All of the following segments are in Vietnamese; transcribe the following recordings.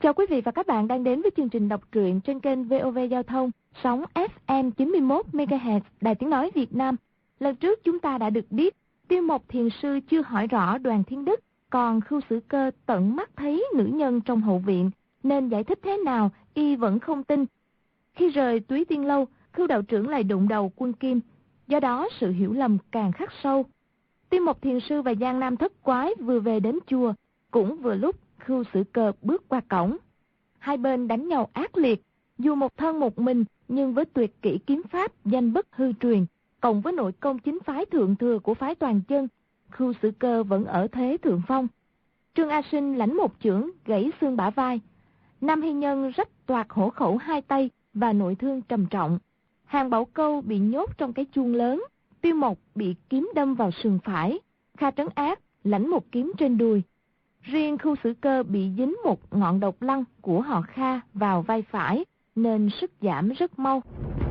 Chào quý vị và các bạn đang đến với chương trình đọc truyện trên kênh VOV Giao thông, sóng FM 91 MHz, Đài Tiếng nói Việt Nam. Lần trước chúng ta đã được biết, Tiêu Mộc Thiền sư chưa hỏi rõ Đoàn Thiên Đức, còn Khưu Sử Cơ tận mắt thấy nữ nhân trong hậu viện, nên giải thích thế nào y vẫn không tin. Khi rời Túy Tiên Lâu, Khưu đạo trưởng lại đụng đầu Quân Kim, do đó sự hiểu lầm càng khắc sâu. Tiêu Mộc Thiền sư và Giang Nam Thất Quái vừa về đến chùa, cũng vừa lúc Khưu Sử Cơ bước qua cổng. Hai bên đánh nhau ác liệt, dù một thân một mình nhưng với tuyệt kỹ kiếm pháp danh bất hư truyền, cộng với nội công chính phái thượng thừa của phái Toàn Chân, Khưu Sử Cơ vẫn ở thế thượng phong. Trương A Sinh lãnh một chưởng gãy xương bả vai, Nam Hy Nhân rách toạc hổ khẩu hai tay và nội thương trầm trọng. Hàng Bảo Câu bị nhốt trong cái chuông lớn, Tiêu Mộc bị kiếm đâm vào sườn phải, Kha Trấn Ác lãnh một kiếm trên đùi. Riêng Khưu Sử Cơ bị dính một ngọn độc lăng của họ Kha vào vai phải, nên sức giảm rất mau.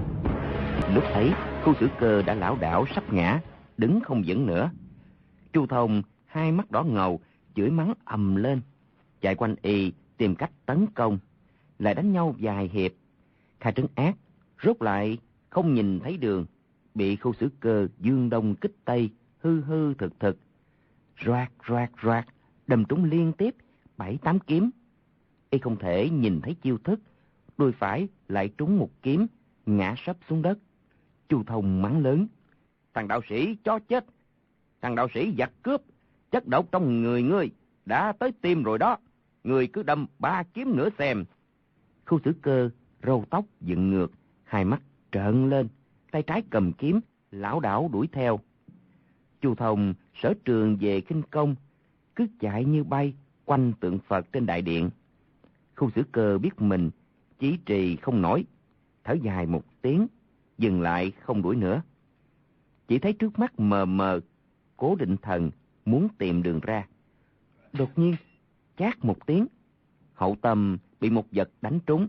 Lúc ấy, Khưu Sử Cơ đã lảo đảo sắp ngã, đứng không vững nữa. Chu Thông hai mắt đỏ ngầu, chửi mắng ầm lên, chạy quanh y tìm cách tấn công, lại đánh nhau vài hiệp. Kha Trấn Ác rốt lại không nhìn thấy đường, bị Khưu Sử Cơ dương đông kích tây, hư hư thực thực, roạt roạt roạt, đâm trúng liên tiếp 7-8 kiếm. Y không thể nhìn thấy chiêu thức, đùi phải lại trúng một kiếm, ngã sấp xuống đất. Chu Thông mắng lớn: "Thằng đạo sĩ chó chết, thằng đạo sĩ giặc cướp, chất độc trong người ngươi đã tới tim rồi đó, ngươi cứ đâm 3 kiếm nữa xem." Khưu Sử Cơ râu tóc dựng ngược, hai mắt trợn lên, tay trái cầm kiếm, lảo đảo đuổi theo. Chu Thông sở trường về khinh công, cứ chạy như bay quanh tượng Phật trên đại điện. Khưu Sử Cơ biết mình chí trì không nổi, thở dài một tiếng, dừng lại không đuổi nữa. Chỉ thấy trước mắt mờ mờ, cố định thần muốn tìm đường ra. Đột nhiên chát một tiếng, hậu tâm bị một vật đánh trúng.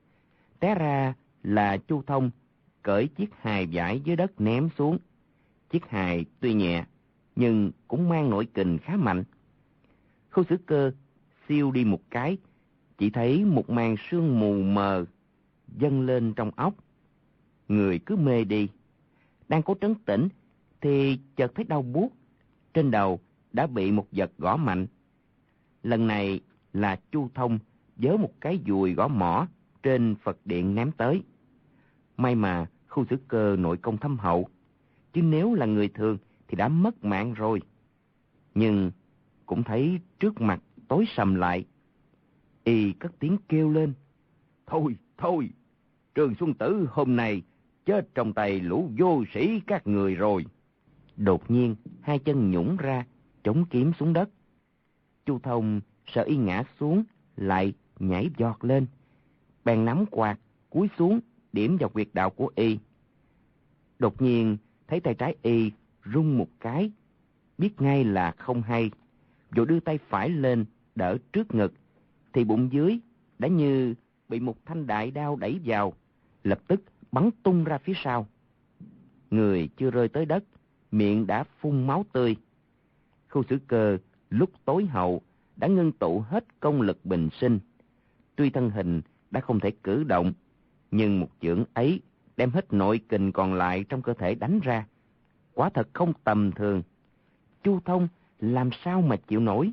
Té ra là Chu Thông cởi chiếc hài vải dưới đất ném xuống. Chiếc hài tuy nhẹ nhưng cũng mang nội kình khá mạnh. Khưu Sử Cơ siêu đi một cái, chỉ thấy một màn sương mù mờ dâng lên trong óc, người cứ mê đi. Đang cố trấn tĩnh thì chợt thấy đau buốt, trên đầu đã bị một vật gõ mạnh. Lần này là Chu Thông vớ một cái dùi gõ mỏ trên Phật điện ném tới. May mà Khưu Sử Cơ nội công thâm hậu, chứ nếu là người thường thì đã mất mạng rồi. Nhưng cũng thấy trước mặt tối sầm lại, y cất tiếng kêu lên: "Thôi, thôi, Trường Xuân Tử hôm nay chết trong tay lũ vô sĩ các người rồi." Đột nhiên hai chân nhũn ra, chống kiếm xuống đất. Chu Thông sợ y ngã xuống, lại nhảy giọt lên, bèn nắm quạt cúi xuống điểm vào huyệt đạo của y. Đột nhiên thấy tay trái y rung một cái, biết ngay là không hay, rồi đưa tay phải lên đỡ trước ngực, thì bụng dưới đã như bị một thanh đại đao đẩy vào, lập tức bắn tung ra phía sau. Người chưa rơi tới đất, miệng đã phun máu tươi. Khưu Sử Cơ lúc tối hậu đã ngưng tụ hết công lực bình sinh. Tuy thân hình đã không thể cử động, nhưng một chưởng ấy đem hết nội kình còn lại trong cơ thể đánh ra, quả thật không tầm thường. Chu Thông làm sao mà chịu nổi.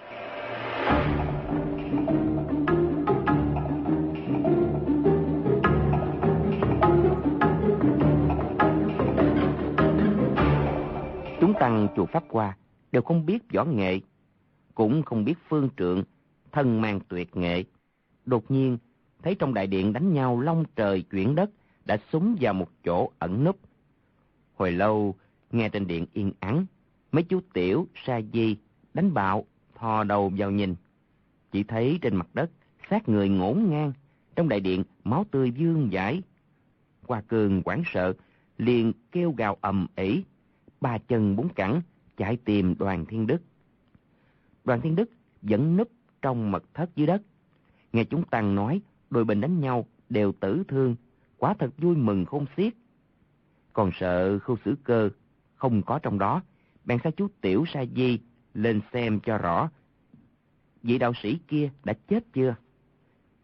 Chúng tăng chùa Pháp Hoa đều không biết võ nghệ, cũng không biết phương trượng, thân mang tuyệt nghệ. Đột nhiên thấy trong đại điện đánh nhau long trời chuyển đất, đã súng vào một chỗ ẩn núp. Hồi lâu nghe trên điện yên ắng, mấy chú Tiểu, Sa Di đánh bạo thò đầu vào nhìn, chỉ thấy trên mặt đất xác người ngổn ngang, trong đại điện máu tươi vương vãi. Hoa Cương hoảng sợ liền kêu gào ầm ĩ, ba chân bốn cẳng chạy tìm Đoàn Thiên Đức. Đoàn Thiên Đức vẫn núp trong mật thất dưới đất, nghe chúng tăng nói đôi bên đánh nhau đều tử thương, quả thật vui mừng khôn xiết. Còn sợ Khưu Sử Cơ không có trong đó, bèn sai chú Tiểu, Sa Di lên xem cho rõ vị đạo sĩ kia đã chết chưa.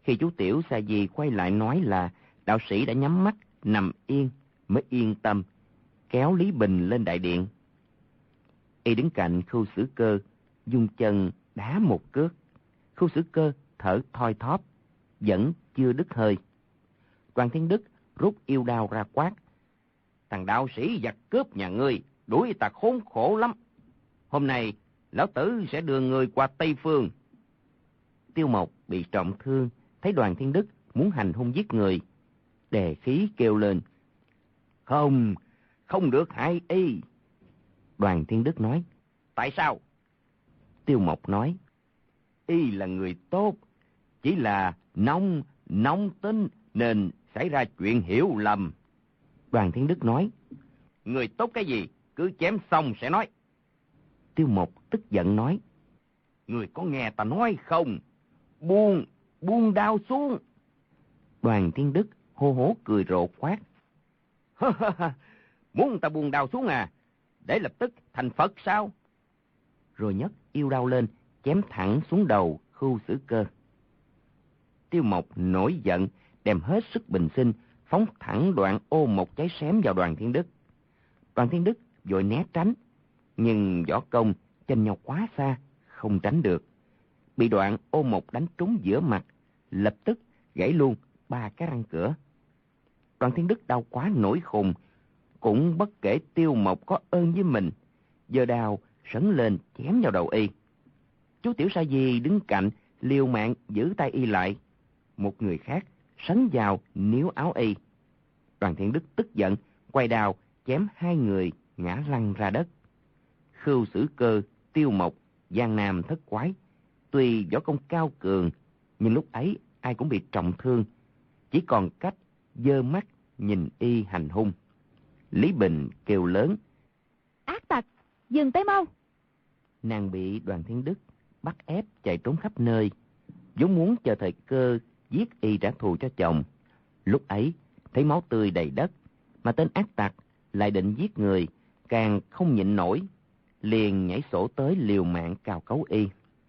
Khi chú Tiểu Sa Di quay lại nói là đạo sĩ đã nhắm mắt, nằm yên, mới yên tâm, kéo Lý Bình lên đại điện. Y đứng cạnh Khưu Xử Cơ, dùng chân đá một cước. Khưu Xử Cơ thở thoi thóp, vẫn chưa đứt hơi. Đoàn Thiên Đức rút yêu đao ra quát: "Thằng đạo sĩ giặc cướp nhà ngươi, đuổi ta khốn khổ lắm. Hôm nay, lão tử sẽ đưa ngươi qua Tây Phương." Tiêu Mộc bị trọng thương, thấy Đoàn Thiên Đức muốn hành hung giết người, đè khí kêu lên: "Không, không được hại y." Đoàn Thiên Đức nói: "Tại sao?" Tiêu Mộc nói: "Y là người tốt, chỉ là nóng tính nên xảy ra chuyện hiểu lầm." Đoàn Thiên Đức nói: "Người tốt cái gì, cứ chém xong sẽ nói." Tiêu Mộc tức giận nói: "Người có nghe ta nói không? Buông đao xuống." Đoàn Thiên Đức hô hố cười rộ quát: "Muốn ta buông đao xuống à? Để lập tức thành Phật sao?" Rồi nhấc yêu đao lên, chém thẳng xuống đầu Khưu Xử Cơ. Tiêu Mộc nổi giận, đem hết sức bình sinh, phóng thẳng đoạn ô một cháy xém vào Đoàn Thiên Đức. Đoàn Thiên Đức vội né tránh, nhưng võ công chênh nhau quá xa, không tránh được. Bị đoạn ô một đánh trúng giữa mặt, lập tức gãy luôn 3 cái răng cửa. Đoàn Thiên Đức đau quá nổi khùng, cũng bất kể Tiêu Mộc có ơn với mình, giơ đao sấn lên chém vào đầu y. Chú Tiểu Sa Di đứng cạnh liều mạng giữ tay y lại. Một người khác sấn vào níu áo y. Đoàn Thiên Đức tức giận, quay đao chém 2 người ngã lăn ra đất. Khưu Xử Cơ, Tiêu Mộc, Giang Nam Thất Quái, tuy võ công cao cường, nhưng lúc ấy ai cũng bị trọng thương, chỉ còn cách giơ mắt nhìn y hành hung. Lý Bình kêu lớn: "Ác tặc, dừng tay mau!" Nàng bị Đoàn Thiên Đức bắt ép chạy trốn khắp nơi, vốn muốn chờ thời cơ giết y trả thù cho chồng. Lúc ấy thấy máu tươi đầy đất, mà tên ác tặc lại định giết người, càng không nhịn nổi, liền nhảy sổ tới liều mạng cào cấu y.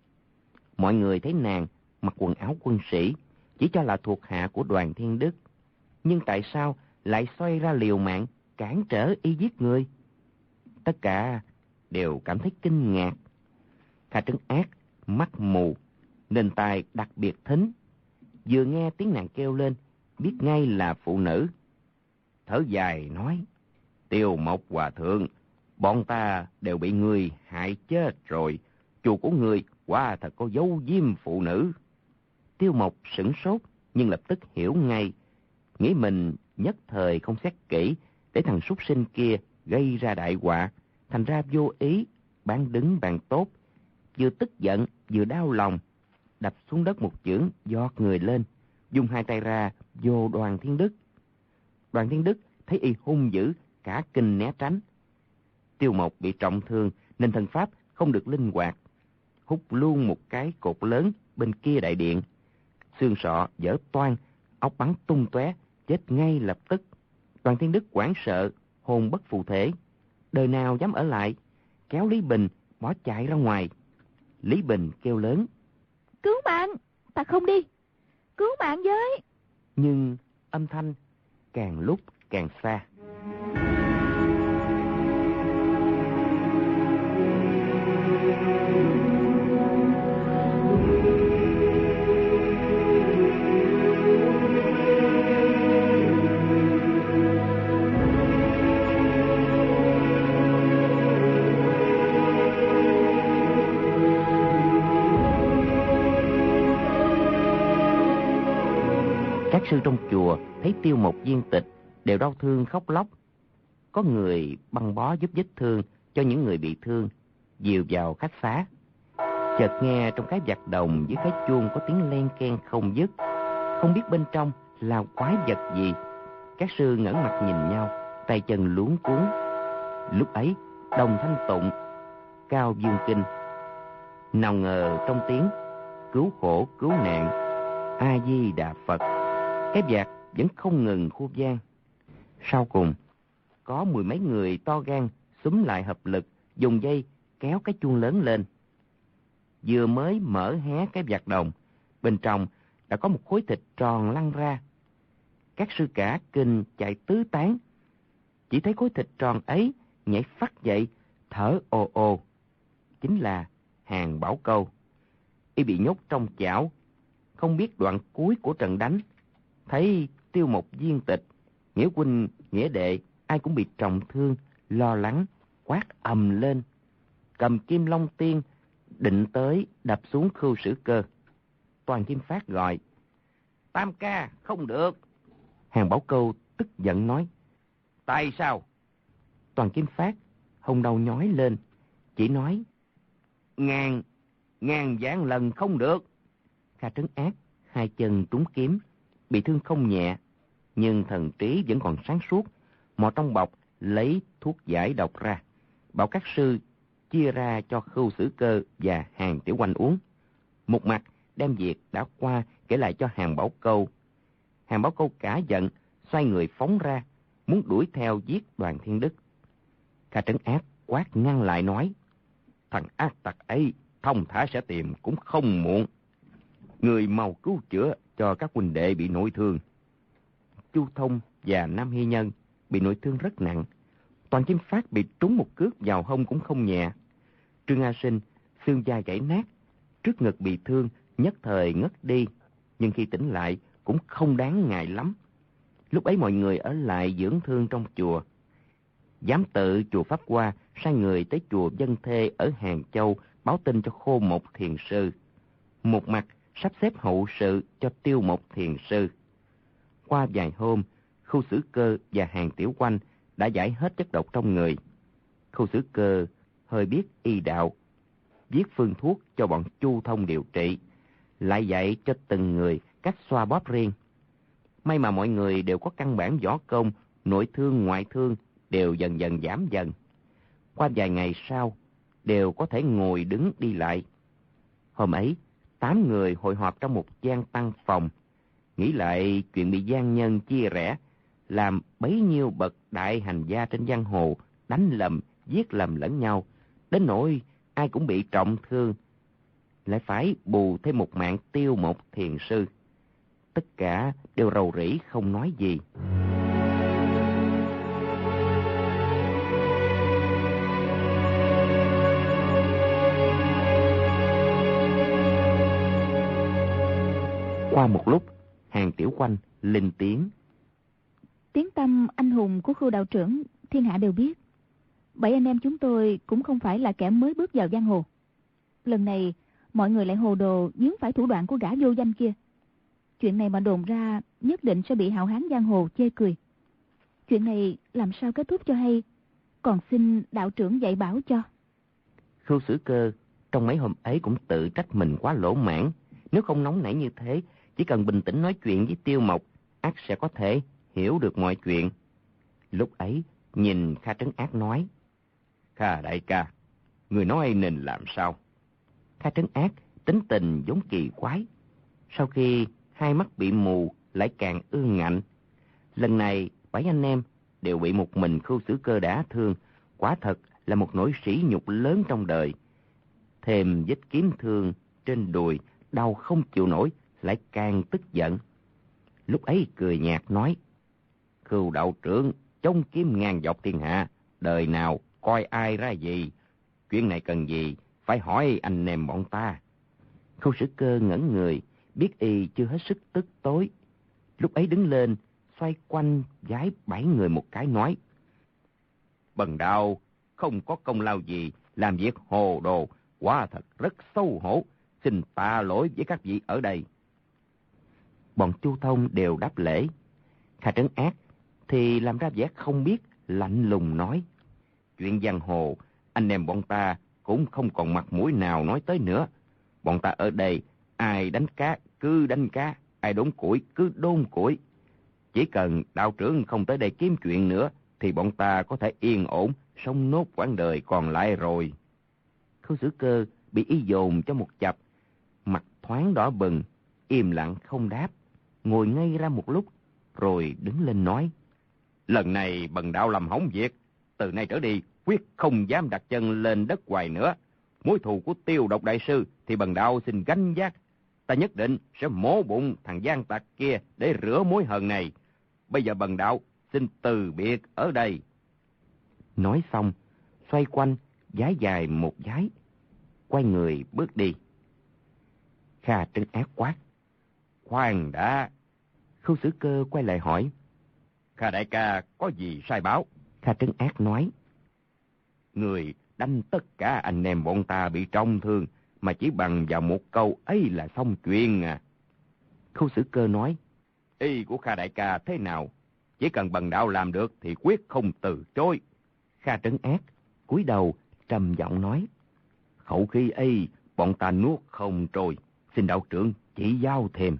Mọi người thấy nàng mặc quần áo quân sĩ, chỉ cho là thuộc hạ của Đoàn Thiên Đức, nhưng tại sao lại xoay ra liều mạng cản trở y giết người? Tất cả đều cảm thấy kinh ngạc. Kha Trấn Ác mắt mù nên tai đặc biệt thính, vừa nghe tiếng nàng kêu lên biết ngay là phụ nữ. Thở dài nói: "Tiêu Mộc hòa thượng, bọn ta đều bị ngươi hại chết rồi. Chùa của ngươi quả thật có dấu diêm phụ nữ." Tiêu Mộc sửng sốt, nhưng lập tức hiểu ngay, nghĩ mình nhất thời không xét kỹ, để thằng súc sinh kia gây ra đại họa, thành ra vô ý bán đứng bạn tốt, vừa tức giận vừa đau lòng, đập xuống đất một chưởng giọt người lên, dùng 2 tay ra vô Đoàn Thiên Đức. Đoàn Thiên Đức thấy y hung dữ, cả kinh né tránh. Tiêu Mộc bị trọng thương nên thân pháp không được linh hoạt, hút luôn một cái cột lớn bên kia đại điện, xương sọ vỡ toang, óc bắn tung tóe, chết ngay lập tức. Đoàn Thiên Đức hoảng sợ, hồn bất phụ thể, đời nào dám ở lại, kéo Lý Bình bỏ chạy ra ngoài. Lý Bình kêu lớn: "Cứu mạng, ta không đi, cứu mạng với!" Nhưng âm thanh càng lúc càng xa. Các sư trong chùa thấy Tiêu Mộc viên tịch đều đau thương khóc lóc. Có người băng bó giúp vết thương cho những người bị thương, dìu vào khách xá. Chợt nghe trong cái vạc đồng với cái chuông có tiếng len keng không dứt, không biết bên trong là quái vật gì. Các sư ngẩng mặt nhìn nhau, tay chân luống cuống. Lúc ấy đồng thanh tụng Cao Dương Kinh. Nào ngờ trong tiếng cứu khổ cứu nạn A Di Đà Phật, cái vạc vẫn không ngừng khu vang. Sau cùng có 10 mấy người to gan xúm lại hợp lực, dùng dây kéo cái chuông lớn lên. Vừa mới mở hé cái vạc đồng, bên trong đã có một khối thịt tròn lăn ra. Các sư cả kinh chạy tứ tán. Chỉ thấy khối thịt tròn ấy nhảy phắt dậy, thở ồ ồ. Chính là Hàn Bảo Câu. Y bị nhốt trong chảo, không biết đoạn cuối của trận đánh. Thấy Tiêu Mộc viên tịch, nghĩa huynh, nghĩa đệ, ai cũng bị trọng thương, lo lắng, quát ầm lên. Cầm Kim Long Tiên, định tới đập xuống Khưu Sử Cơ. Toàn Kim Phát gọi: Tam ca, không được. Hàn Bảo Câu tức giận nói: Tại sao? Toàn Kim Phát hông đầu nhói lên, chỉ nói: Ngàn vạn lần không được. Kha Trấn Ác hai chân trúng kiếm, bị thương không nhẹ, nhưng thần trí vẫn còn sáng suốt. Mò trong bọc lấy thuốc giải độc ra, bảo các sư chia ra cho Khưu Sử Cơ và Hàn Tiểu Oanh uống. Một mặt đem việc đã qua kể lại cho Hàn Bảo Câu. Hàn Bảo Câu cả giận, xoay người phóng ra, muốn đuổi theo giết Đoàn Thiên Đức. Kha Trấn Ác quát ngăn lại nói: Thằng ác tặc ấy thông thả sẽ tìm cũng không muộn. Người mau cứu chữa cho các huynh đệ bị nội thương. Chu Thông và Nam Hy Nhân bị nội thương rất nặng. Toàn Kim Phát bị trúng một cước vào hông cũng không nhẹ. Trương A Sinh xương vai gãy nát, trước ngực bị thương, nhất thời ngất đi, nhưng khi tỉnh lại cũng không đáng ngại lắm. Lúc ấy mọi người ở lại dưỡng thương trong chùa. Giám tự chùa Pháp Hoa sai người tới chùa Vân Thê ở Hàng Châu báo tin cho Khô Một Thiền Sư. Một mặt sắp xếp hậu sự cho Tiêu Một Thiền Sư. Qua vài hôm, Khưu Sử Cơ và Hàn Tiểu Oanh đã giải hết chất độc trong người. Khưu Sử Cơ hơi biết y đạo, viết phương thuốc cho bọn Chu Thông điều trị, lại dạy cho từng người cách xoa bóp riêng. May mà mọi người đều có căn bản võ công, nội thương ngoại thương đều dần dần giảm dần. Qua vài ngày sau, đều có thể ngồi đứng đi lại. Hôm ấy, 8 người hội họp trong một gian tăng phòng, nghĩ lại chuyện bị gian nhân chia rẽ, làm bấy nhiêu bậc đại hành gia trên giang hồ đánh lầm, giết lầm lẫn nhau, đến nỗi ai cũng bị trọng thương, lại phải bù thêm một mạng Tiêu Một Thiền Sư. Tất cả đều rầu rĩ không nói gì. Qua một lúc, Hàn Tiểu Oanh lên tiếng: Tiếng tăm anh hùng của Khưu đạo trưởng thiên hạ đều biết. 7 anh em chúng tôi cũng không phải là kẻ mới bước vào giang hồ. Lần này mọi người lại hồ đồ vướng phải thủ đoạn của gã vô danh kia. Chuyện này mà đồn ra nhất định sẽ bị hảo hán giang hồ chê cười. Chuyện này làm sao kết thúc cho hay, còn xin đạo trưởng dạy bảo cho. Khưu Sử Cơ trong mấy hôm ấy cũng tự trách mình quá lỗ mãn. Nếu không nóng nảy như thế, chỉ cần bình tĩnh nói chuyện với Tiêu Mộc, ắt sẽ có thể hiểu được mọi chuyện. Lúc ấy nhìn Kha Trấn Ác nói: Kha đại ca, người nói nên làm sao? Kha Trấn Ác tính tình giống kỳ quái. Sau khi hai mắt bị mù lại càng ương ngạnh. Lần này 7 anh em đều bị một mình Khưu Sử Cơ đả thương, quả thật là một nỗi sỉ nhục lớn trong đời. Thêm vết kiếm thương trên đùi, đau không chịu nổi, lại càng tức giận. Lúc ấy cười nhạt nói: Khưu đạo trưởng chống kiếm ngang dọc thiên hạ, đời nào coi ai ra gì. Chuyện này cần gì phải hỏi anh em bọn ta. Khưu Sử Cơ ngẩn người, biết y chưa hết sức tức tối. Lúc ấy đứng lên, xoay quanh vái 7 người một cái nói: Bần đạo không có công lao gì, làm việc hồ đồ, quả thật rất xấu hổ, xin tạ lỗi với các vị ở đây. Bọn Chu Thông đều đáp lễ. Kha Trấn Ác thì làm ra vẻ không biết, lạnh lùng nói: Chuyện giang hồ, anh em bọn ta cũng không còn mặt mũi nào nói tới nữa. Bọn ta ở đây, ai đánh cá cứ đánh cá, ai đốn củi cứ đốn củi. Chỉ cần đạo trưởng không tới đây kiếm chuyện nữa, thì bọn ta có thể yên ổn sống nốt quãng đời còn lại rồi. Khưu Sử Cơ bị y dồn cho một chập, mặt thoáng đỏ bừng, im lặng không đáp, ngồi ngây ra một lúc, rồi đứng lên nói: Lần này bần đạo làm hỏng việc, từ nay trở đi quyết không dám đặt chân lên đất Hoài nữa. Mối thù của Tiêu Độc đại sư thì bần đạo xin gánh vác. ta nhất định sẽ mổ bụng thằng gian tặc kia để rửa mối hờn này. Bây giờ bần đạo xin từ biệt ở đây. Nói xong, xoay quanh, vái dài một vái, quay người bước đi. Kha Trấn Ác quát: khoan đã! Khưu Sử Cơ quay lại hỏi: Kha đại ca có gì sai báo? Kha Trấn Ác nói: người đánh tất cả anh em bọn ta bị trọng thương, mà chỉ bằng vào một câu ấy là xong chuyện à. Khưu Sử Cơ nói: ý của Kha đại ca thế nào? Chỉ cần bần đạo làm được thì quyết không từ chối. Kha Trấn Ác cúi đầu trầm giọng nói: khẩu khí ấy bọn ta nuốt không trôi, xin đạo trưởng chỉ giáo thêm.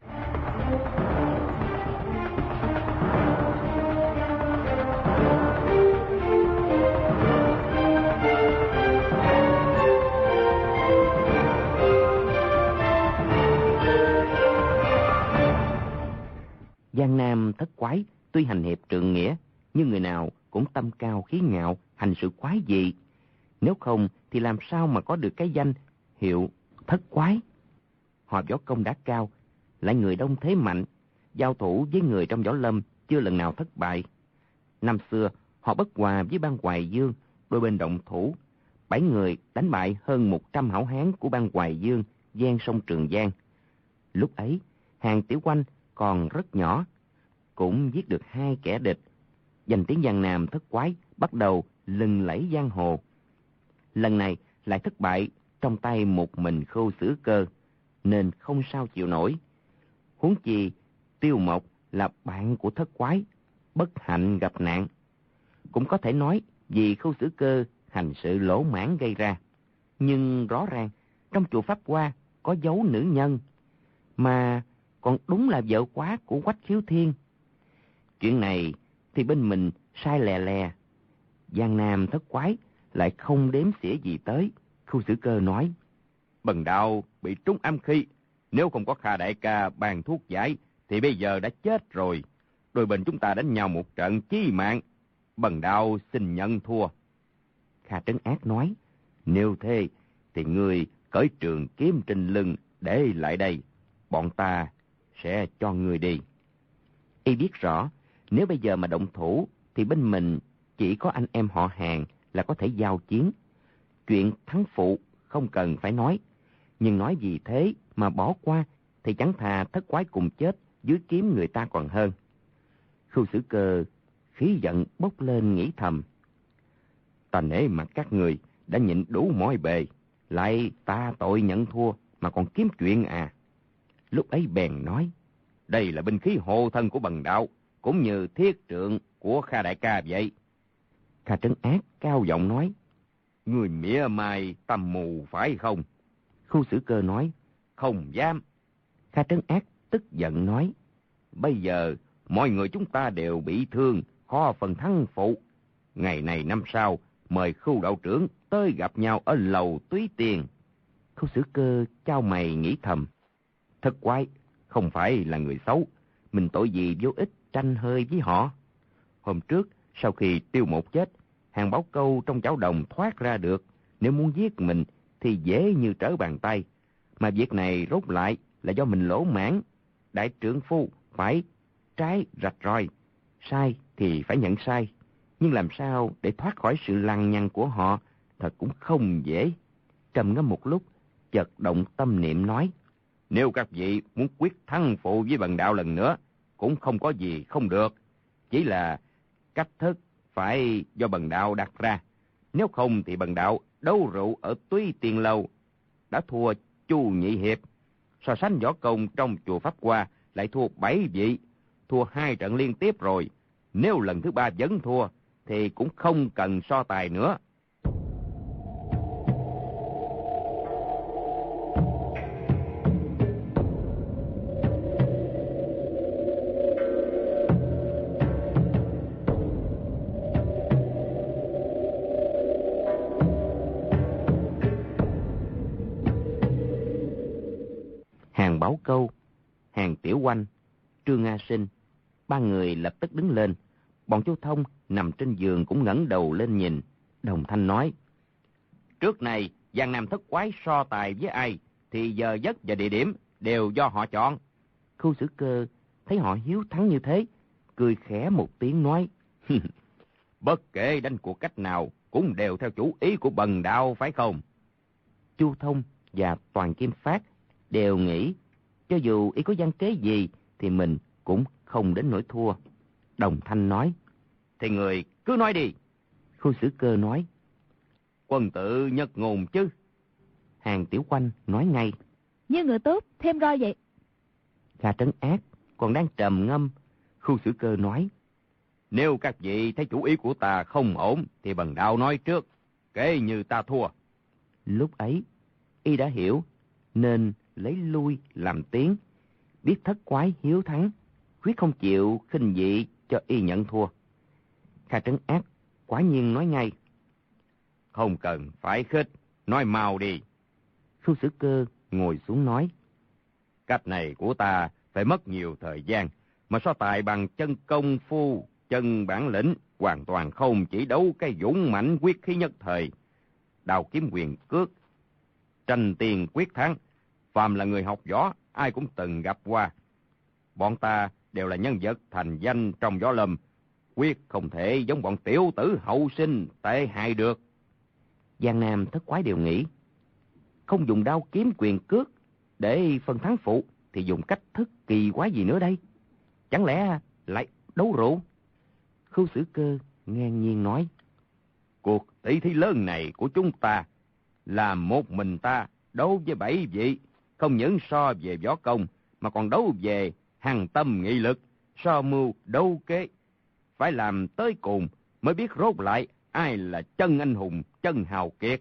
Giang Nam Thất Quái tuy hành hiệp trượng nghĩa, nhưng người nào cũng tâm cao khí ngạo, hành sự quái dị. Nếu không thì làm sao mà có được cái danh hiệu Thất Quái? Họ võ công đã cao, lại người đông thế mạnh, giao thủ với người trong võ lâm chưa lần nào thất bại. Năm xưa họ bất hòa với bang Hoài Dương, đôi bên động thủ, 7 người đánh bại hơn 100 hảo hán của bang Hoài Dương ven sông Trường Giang. Lúc ấy Hàng Tiểu Oanh còn rất nhỏ, cũng giết được 2 kẻ địch. Danh tiếng Giang Nam Thất Quái bắt đầu lừng lẫy giang hồ. Lần này lại thất bại trong tay một mình Khưu Sử Cơ, nên không sao chịu nổi. Huống chi Tiêu Mộc là bạn của Thất Quái, bất hạnh gặp nạn. Cũng có thể nói vì Khưu Sử Cơ hành sự lỗ mãng gây ra. Nhưng rõ ràng trong chùa Pháp Hoa có dấu nữ nhân, mà còn đúng là vợ quá của Quách Khiếu Thiên. Chuyện này thì bên mình sai lè lè, Giang Nam Thất Quái lại không đếm xỉa gì tới. Khưu Sử Cơ nói: bần đạo bị trúng âm khí, nếu không có Kha đại ca bàn thuốc giải thì bây giờ đã chết rồi. Đôi bên chúng ta đánh nhau một trận chí mạng, bần đạo xin nhận thua. Kha Trấn Ác nói: nếu thế thì ngươi cởi trường kiếm trên lưng để lại đây, bọn ta sẽ cho ngươi đi. Y biết rõ nếu bây giờ mà động thủ thì bên mình chỉ có anh em họ Hàng là có thể giao chiến. Chuyện thắng phụ không cần phải nói, nhưng nói gì thế mà bỏ qua thì chẳng thà Thất Quái cùng chết dưới kiếm người ta còn hơn. Khưu Sử Cơ khí giận bốc lên nghĩ thầm: ta nể mặt các người đã nhịn đủ mọi bề, lại ta tội nhận thua mà còn kiếm chuyện à. Lúc ấy bèn nói: đây là binh khí hộ thân của bần đạo, cũng như thiết trượng của Kha đại ca vậy. Kha Trấn Ác cao giọng nói: người mỉa mai tầm mù phải không? Khưu Sử Cơ nói: không dám. Kha Trấn Ác tức giận nói: bây giờ mọi người chúng ta đều bị thương, khó phần thắng phụ. Ngày này năm sau mời Khưu đạo trưởng tới gặp nhau ở lầu Túy Tiền. Khưu Sử Cơ chau mày nghĩ thầm: Thất Quái không phải là người xấu, mình tội gì vô ích tranh hơi với họ. Hôm trước sau khi Tiêu Một chết, Hàng Bảo Câu trong chảo đồng thoát ra được, nếu muốn giết mình thì dễ như trở bàn tay. Mà việc này rốt lại là do mình lỗ mãng. Đại trưởng phu phải trái rạch ròi, sai thì phải nhận sai, nhưng làm sao để thoát khỏi sự lằng nhằng của họ thật cũng không dễ. Trầm ngâm một lúc, chợt động tâm niệm nói: nếu các vị muốn quyết thắng phụ với bần đạo lần nữa, cũng không có gì không được, chỉ là cách thức phải do bần đạo đặt ra. Nếu không thì bần đạo đấu rượu ở Túy Tiền Lâu đã thua Chu Nhị Hiệp, so sánh võ công trong chùa Pháp Hoa lại thua 7 vị, thua 2 trận liên tiếp rồi. Nếu lần thứ 3 vẫn thua thì cũng không cần so tài nữa. Hàng Bảo Câu, Hàng Tiểu Oanh, Trương A Sinh, 3 người lập tức đứng lên. Bọn Chu Thông nằm trên giường cũng ngẩng đầu lên nhìn, đồng thanh nói: trước này Giang Nam Thất Quái so tài với ai thì giờ giấc và địa điểm đều do họ chọn. Khu Sử Cơ thấy họ hiếu thắng như thế, cười khẽ một tiếng nói, bất kể đánh cuộc cách nào cũng đều theo chủ ý của Bần Đạo phải không? Chu Thông và Toàn Kim Phát đều nghĩ cho dù y có gian kế gì thì mình cũng không đến nỗi thua. Đồng thanh nói, thì người cứ nói đi. Khu Sử Cơ nói, quân tự nhất ngôn chứ. Hàng Tiểu Quanh nói ngay, như người tốt thêm roi vậy. Kha Trấn Ác còn đang trầm ngâm. Khu Sử Cơ nói, nếu các vị thấy chủ ý của ta không ổn thì Bần Đạo nói trước, kể như ta thua. Lúc ấy y đã hiểu nên lấy lui làm tiếng, biết thất quái hiếu thắng, quyết không chịu khinh dị cho y nhận thua. Kha Trấn Ác quả nhiên nói ngay, không cần phải khích, nói mau đi. Khu Sử Cơ ngồi xuống nói, cách này của ta phải mất nhiều thời gian, mà so tài bằng chân công phu, chân bản lĩnh, hoàn toàn không chỉ đấu cái dũng mãnh quyết khí nhất thời. Đao kiếm quyền cước, tranh tiền quyết thắng, phàm là người học võ, ai cũng từng gặp qua. Bọn ta đều là nhân vật thành danh trong võ lâm, quyết không thể giống bọn tiểu tử hậu sinh tệ hại được. Giang Nam Thất Quái đều nghĩ, không dùng đao kiếm quyền cước để phân thắng phụ thì dùng cách thức kỳ quái gì nữa đây? Chẳng lẽ lại đấu rượu? Khu Sử Cơ ngang nhiên nói, cuộc tỷ thí lớn này của chúng ta là một mình ta đấu với 7 vị, không những so về võ công mà còn đấu về hằng tâm nghị lực, so mưu đấu kế. Phải làm tới cùng mới biết rốt lại ai là chân anh hùng, chân hào kiệt.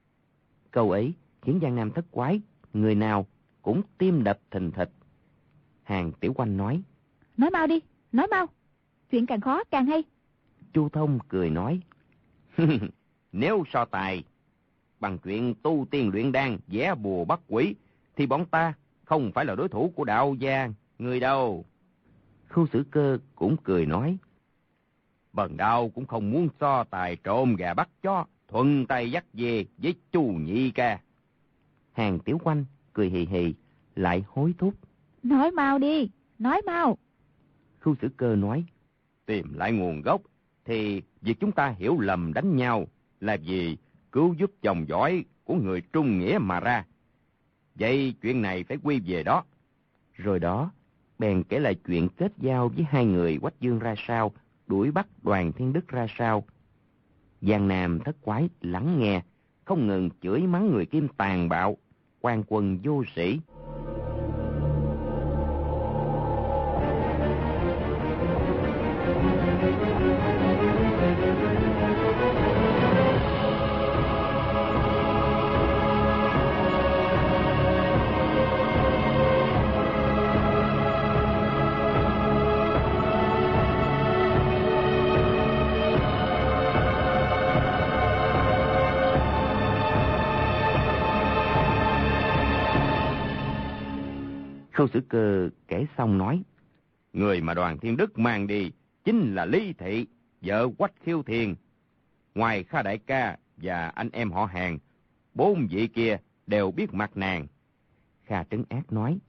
Câu ấy khiến Giang Nam Thất Quái người nào cũng tim đập thình thịch. Hàng Tiểu Quanh nói, nói mau đi, nói mau, chuyện càng khó càng hay. Chu Thông cười nói, nếu so tài bằng chuyện tu tiên luyện đan, vẽ bùa bắt quỷ thì bọn ta không phải là đối thủ của đạo gia người đâu. Khu Sử Cơ cũng cười nói, Bần Đạo cũng không muốn so tài trộm gà bắt chó, thuận tay dắt về với Chu Nhị Ca. Hàng Tiểu Quanh cười hì hì, lại hối thúc, nói mau đi, nói mau. Khu Sử Cơ nói, tìm lại nguồn gốc thì việc chúng ta hiểu lầm đánh nhau là vì cứu giúp chồng giỏi của người trung nghĩa mà ra. Vậy chuyện này phải quy về đó. Rồi đó, bèn kể lại chuyện kết giao với hai người Quách Dương ra sao, đuổi bắt Đoàn Thiên Đức ra sao. Giang Nam Thất Quái lắng nghe, không ngừng chửi mắng người Kim tàn bạo, quan quân vô sĩ. Khâu Sử Cơ kể xong nói, người mà Đoàn Thiên Đức mang đi chính là Lý Thị, vợ Quách Khiêu Thiền. Ngoài Kha đại ca và anh em họ Hàng, 4 vị kia đều biết mặt nàng. Kha Trấn Ác nói,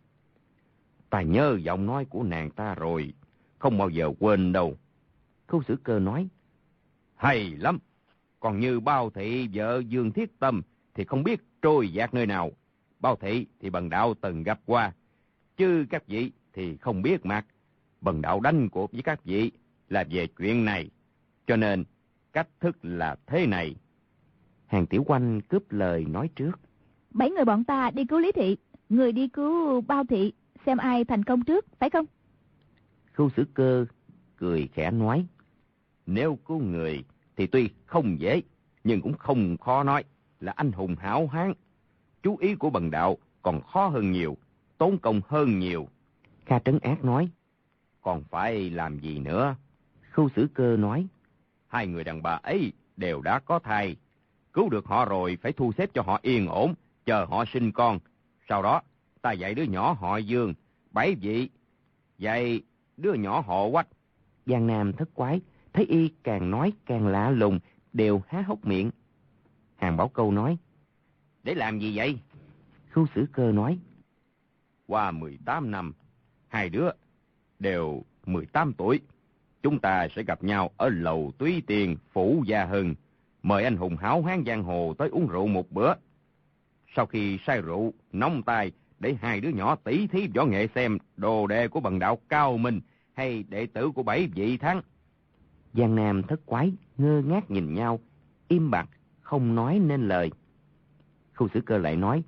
ta nhớ giọng nói của nàng ta rồi, không bao giờ quên đâu. Khâu Sử Cơ nói, hay lắm, còn như Bao Thị vợ Dương Thiết Tâm thì không biết trôi dạt nơi nào. Bao Thị thì Bần Đạo từng gặp qua, chứ các vị thì không biết mặt. Bần Đạo đánh cuộc với các vị là về chuyện này, cho nên cách thức là thế này. Hàng Tiểu Quanh cướp lời nói trước, 7 người bọn ta đi cứu Lý Thị, người đi cứu Bao Thị, xem ai thành công trước, phải không? Khu Sử Cơ cười khẽ nói, nếu cứu người thì tuy không dễ, nhưng cũng không khó nói là anh hùng hảo hán. Chú ý của Bần Đạo còn khó hơn nhiều, tốn công hơn nhiều. Kha Trấn Ác nói, còn phải làm gì nữa? Khu Sử Cơ nói, 2 người đàn bà ấy đều đã có thai, cứu được họ rồi phải thu xếp cho họ yên ổn, chờ họ sinh con. Sau đó ta dạy đứa nhỏ họ Dương, 7 vị dạy đứa nhỏ họ Quách. Giang Nam Thất Quái thấy y càng nói càng lạ lùng, đều há hốc miệng. Hàng Bảo Câu nói, để làm gì vậy? Khu Sử Cơ nói, qua 18 năm. Hai đứa đều 18 tuổi. Chúng ta sẽ gặp nhau ở lầu Túy Tiền, phủ Gia Hưng. Mời anh hùng hảo hán giang hồ tới uống rượu một bữa. Sau khi say rượu, nóng tay để hai đứa nhỏ tỉ thí võ nghệ xem đồ đệ của bần đạo Cao Minh hay đệ tử của Bảy Vị thắng. Giang Nam Thất Quái ngơ ngác nhìn nhau, im bặt, không nói nên lời. Khu Xử Cơ lại nói: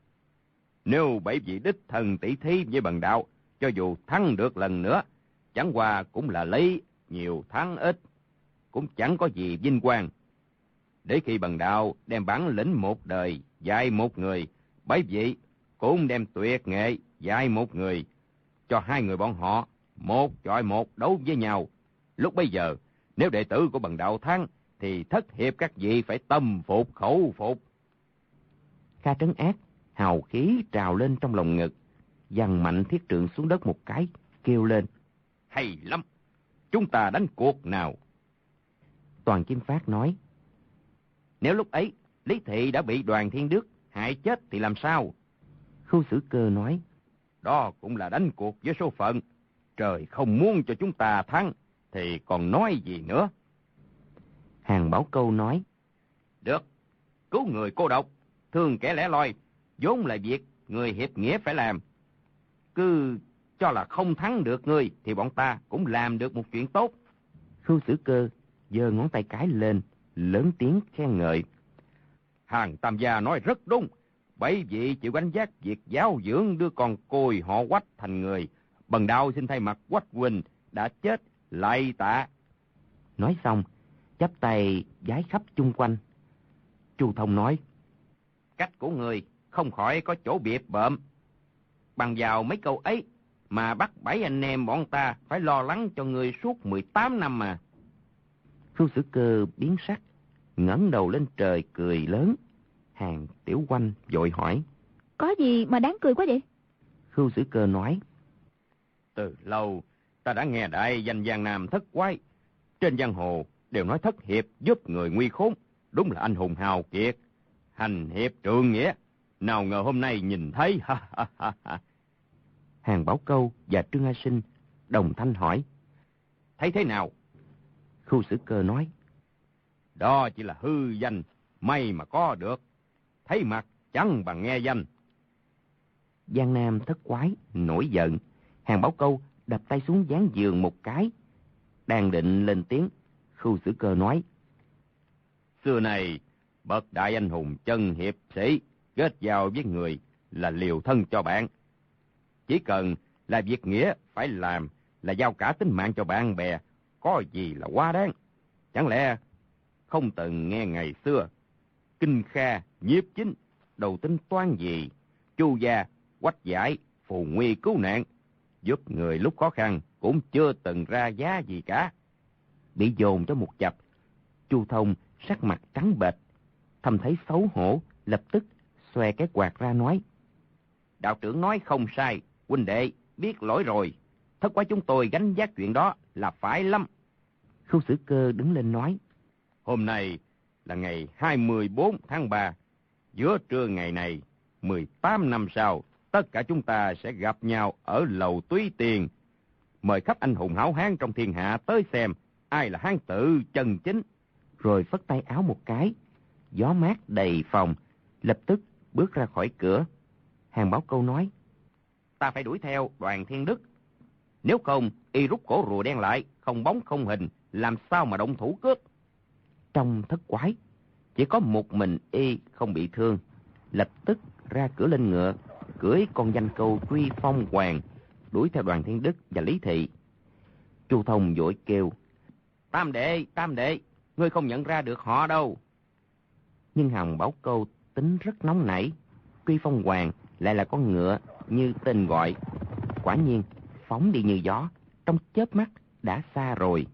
Nếu Bảy Vị đích thần tỉ thí với bần đạo, cho dù thắng được lần nữa, chẳng qua cũng là lấy nhiều thắng ít, cũng chẳng có gì vinh quang. Để khi bần đạo đem bản lĩnh một đời dạy một người, Bảy Vị cũng đem tuyệt nghệ dạy một người, cho hai người bọn họ một chọi một đấu với nhau. Lúc bấy giờ, nếu đệ tử của bần đạo thắng, thì thất hiệp các vị phải tâm phục khẩu phục. Kha Trấn Ác hào khí trào lên trong lòng ngực, giằng mạnh thiết trượng xuống đất một cái, kêu lên: Hay lắm! Chúng ta đánh cuộc nào? Toàn Kim Phát nói: Nếu lúc ấy Lý Thị đã bị Đoàn Thiên Đức hại chết thì làm sao? Khu Xử Cơ nói: Đó cũng là đánh cuộc với số phận. Trời không muốn cho chúng ta thắng thì còn nói gì nữa. Hàn Bảo Câu nói: Được, cứu người cô độc, thương kẻ lẻ loi, vốn là việc người hiệp nghĩa phải làm. Cứ cho là không thắng được ngươi thì bọn ta cũng làm được một chuyện tốt. Khu Xử Cơ giơ ngón tay cái lên, lớn tiếng khen ngợi: Hàng Tam Gia nói rất đúng. Bảy vị chịu gánh vác việc giáo dưỡng đứa con côi họ Quách thành người. Bần đạo xin thay mặt Quách huynh đã chết lạy tạ. Nói xong, chắp tay vái khắp chung quanh. Chu Thông nói: Cách của người không khỏi có chỗ biệp bợm. Bằng vào mấy câu ấy mà bắt bảy anh em bọn ta phải lo lắng cho người suốt 18 năm mà. Khu Xử Cơ biến sắc, ngẩng đầu lên trời cười lớn. Hàn Tiểu Quanh vội hỏi: Có gì mà đáng cười quá vậy? Khu Xử Cơ nói: Từ lâu ta đã nghe đại danh Giang Nam Thất Quái. Trên giang hồ đều nói thất hiệp giúp người nguy khốn, đúng là anh hùng hào kiệt, hành hiệp trượng nghĩa. Nào ngờ hôm nay nhìn thấy. Hàn Bảo Câu và Trương A Sinh đồng thanh hỏi: Thấy thế nào? Khu Xử Cơ nói: Đó chỉ là hư danh, may mà có được. Thấy mặt chẳng bằng nghe danh. Giang Nam Thất Quái nổi giận. Hàn Bảo Câu đập tay xuống ván giường một cái, đang định lên tiếng. Khu Xử Cơ nói: Xưa này bậc đại anh hùng chân hiệp sĩ kết giao với người là liều thân cho bạn. Chỉ cần là việc nghĩa phải làm, là giao cả tính mạng cho bạn bè, có gì là quá đáng. Chẳng lẽ không từng nghe ngày xưa Kinh Kha, Nhiếp Chính, đầu tính toán gì, Chu Gia, Quách Giải, phù nguy cứu nạn, giúp người lúc khó khăn cũng chưa từng ra giá gì cả. Bị dồn cho một chập, Chu Thông sắc mặt trắng bệch, thầm thấy xấu hổ, lập tức xòe cái quạt ra nói: Đạo trưởng nói không sai, huynh đệ biết lỗi rồi. Thất Quái chúng tôi gánh vác chuyện đó là phải lắm. Khu Xử Cơ đứng lên nói: Hôm nay là ngày 24 tháng 3. Giữa trưa ngày này, 18 năm sau, tất cả chúng ta sẽ gặp nhau ở lầu Túy Tiền. Mời khắp anh hùng hảo hán trong thiên hạ tới xem ai là hán tử chân chính. Rồi phất tay áo một cái, gió mát đầy phòng, lập tức bước ra khỏi cửa. Hàn Bảo Câu nói: Ta phải đuổi theo Đoàn Thiên Đức. Nếu không, y rút cổ rùa đen lại, không bóng không hình, làm sao mà động thủ cướp. Trong Thất Quái, chỉ có một mình y không bị thương, lập tức ra cửa lên ngựa, cưỡi con danh câu Truy Phong Hoàng, đuổi theo Đoàn Thiên Đức và Lý Thị. Chu Thông vội kêu: Tam đệ, ngươi không nhận ra được họ đâu. Nhưng Hàn Bảo Câu tính rất nóng nảy, Truy Phong Hoàng lại là con ngựa như tên gọi. Quả nhiên phóng đi như gió, trong chớp mắt đã xa rồi.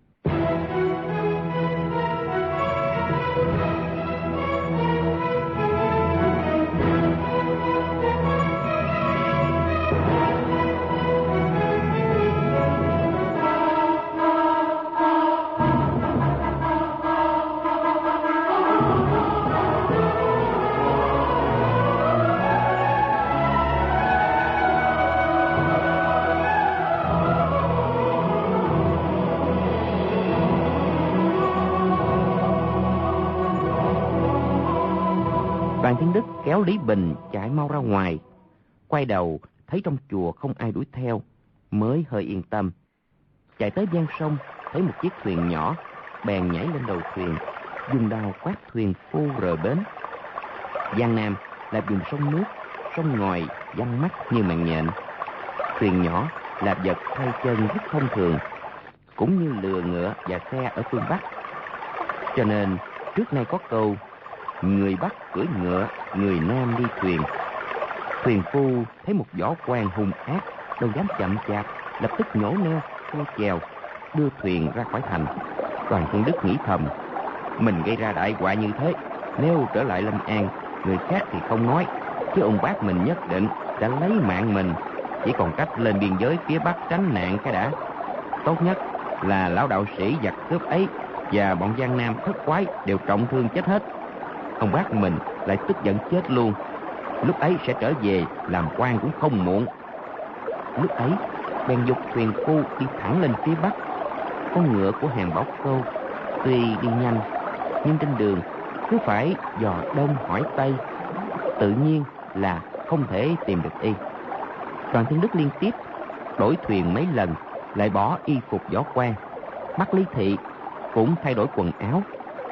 Đoàn Thiên Đức kéo Lý Bình chạy mau ra ngoài. Quay đầu thấy trong chùa không ai đuổi theo, mới hơi yên tâm. Chạy tới ven sông, thấy một chiếc thuyền nhỏ, bèn nhảy lên đầu thuyền, dùng đao quát thuyền phu rời bến. Giang Nam là vùng sông nước, sông ngòi văng mắt như màn nhện. Thuyền nhỏ là vật thay chân rất thông thường, cũng như lừa ngựa và xe ở phương Bắc. Cho nên trước nay có câu người Bắc cưỡi ngựa, người Nam đi thuyền. Thuyền phu thấy một võ quan hung ác, đâu dám chậm chạp, lập tức nhổ neo theo chèo, đưa thuyền ra khỏi thành. Đoàn Thiên Đức nghĩ thầm, mình gây ra đại họa như thế, nếu trở lại Lâm An, người khác thì không nói, chứ ông bác mình nhất định đã lấy mạng mình. Chỉ còn cách lên biên giới phía Bắc tránh nạn cái đã. Tốt nhất là lão đạo sĩ giặc cướp ấy và bọn Giang Nam thất quái đều trọng thương chết hết. Ông bác mình lại tức giận chết luôn. Lúc ấy sẽ trở về làm quan cũng không muộn. Lúc ấy bèn dục thuyền phu đi thẳng lên phía Bắc. Con ngựa của Hàng Bảo Câu tuy đi nhanh, nhưng trên đường cứ phải dò đông hỏi tây, tự nhiên là không thể tìm được y. Đoàn Thiên Đức liên tiếp đổi thuyền mấy lần, lại bỏ y phục võ quan, bắt Lý Thị cũng thay đổi quần áo.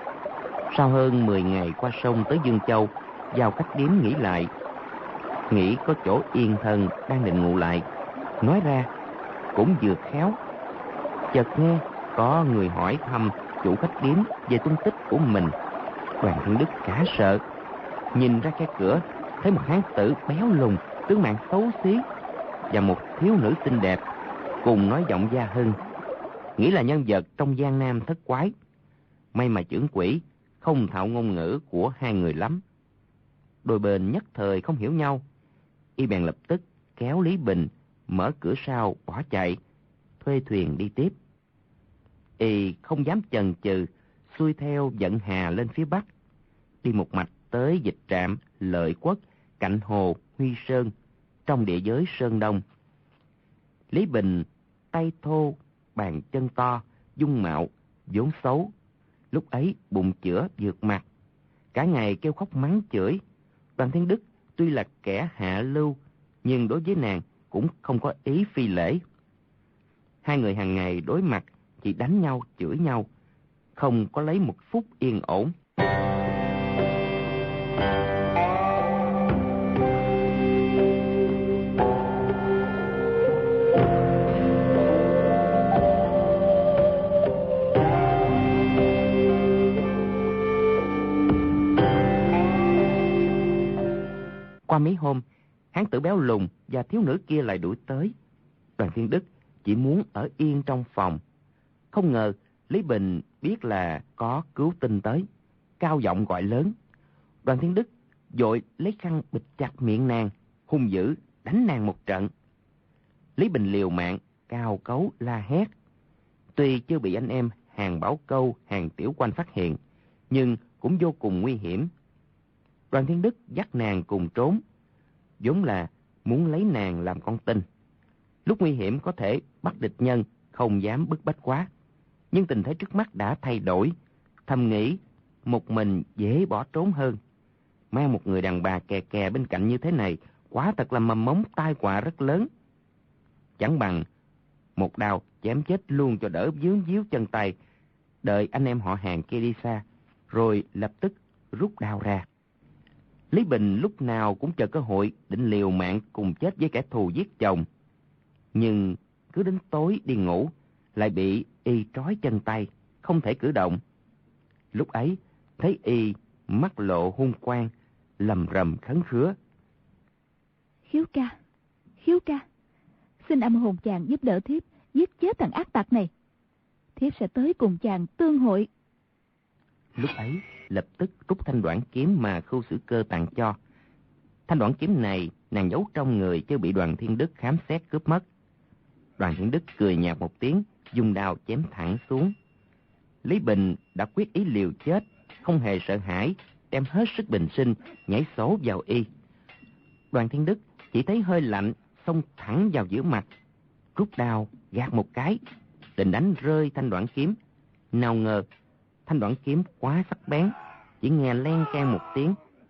Sau hơn 10 ngày qua sông tới Dương Châu, vào khách điếm nghỉ lại, nghĩ có chỗ yên thân đang định ngủ lại, nói ra cũng vừa khéo. Chợt nghe có người hỏi thăm chủ khách điếm về tung tích của mình. Đoàn Thiên Đức cả sợ, nhìn ra khe cửa thấy một hán tử béo lùn, tướng mạo xấu xí và một thiếu nữ xinh đẹp cùng nói giọng gia hưng, nghĩ là nhân vật trong Giang Nam thất quái. May mà chưởng quỷ không thạo ngôn ngữ của hai người lắm. Đôi bên nhất thời không hiểu nhau. Y bèn lập tức kéo Lý Bình mở cửa sau bỏ chạy, thuê thuyền đi tiếp. Y không dám chần chừ, xuôi theo vận hà lên phía Bắc, đi một mạch tới Dịch Trạm, Lợi Quốc, cạnh hồ Huy Sơn, trong địa giới Sơn Đông. Lý Bình tay thô, bàn chân to, dung mạo vốn xấu, lúc ấy bụng chữa vượt mặt, cả ngày kêu khóc mắng chửi. Đoàn Thiên Đức tuy là kẻ hạ lưu, nhưng đối với nàng cũng không có ý phi lễ. Hai người hàng ngày đối mặt chỉ đánh nhau chửi nhau, không có lấy một phút yên ổn. Qua mấy hôm, hán tử béo lùn và thiếu nữ kia lại đuổi tới. Đoàn Thiên Đức chỉ muốn ở yên trong phòng. Không ngờ Lý Bình biết là có cứu tinh tới, cao giọng gọi lớn. Đoàn Thiên Đức vội lấy khăn bịt chặt miệng nàng, hung dữ đánh nàng một trận. Lý Bình liều mạng cao cấu la hét. Tuy chưa bị anh em Hàng Bảo Câu, Hàng Tiểu Quanh phát hiện, nhưng cũng vô cùng nguy hiểm. Đoàn Thiên Đức dắt nàng cùng trốn, vốn là muốn lấy nàng làm con tin. Lúc nguy hiểm có thể bắt địch nhân, không dám bức bách quá. Nhưng tình thế trước mắt đã thay đổi, thầm nghĩ một mình dễ bỏ trốn hơn. Mang một người đàn bà kè kè bên cạnh như thế này, quả thật là mầm mống tai họa rất lớn. Chẳng bằng một đao chém chết luôn cho đỡ vướng víu chân tay, đợi anh em họ Hàng kia đi xa, rồi lập tức rút đao ra. Lý Bình lúc nào cũng chờ cơ hội định liều mạng cùng chết với kẻ thù giết chồng. Nhưng cứ đến tối đi ngủ, lại bị y trói chân tay, không thể cử động. Lúc ấy, thấy y mắt lộ hung quang, lầm rầm khấn khứa. Hiếu ca, xin âm hồn chàng giúp đỡ thiếp giết chết thằng ác tặc này. Thiếp sẽ tới cùng chàng tương hội. Lúc ấy, lập tức rút thanh đoản kiếm mà Khưu Sử Cơ tặng cho. Thanh đoản kiếm này nàng giấu trong người, chứ bị Đoàn Thiên Đức khám xét cướp mất. Đoàn Thiên Đức cười nhạt một tiếng, dùng đao chém thẳng xuống. Lý Bình đã quyết ý liều chết, không hề sợ hãi, đem hết sức bình sinh nhảy sổ vào y. Đoàn Thiên Đức chỉ thấy hơi lạnh xông thẳng vào giữa mặt, rút đao gạt một cái, định đánh rơi thanh đoản kiếm. Nào ngờ thanh đoản kiếm quá sắc bén, chỉ nghe len keng một tiếng,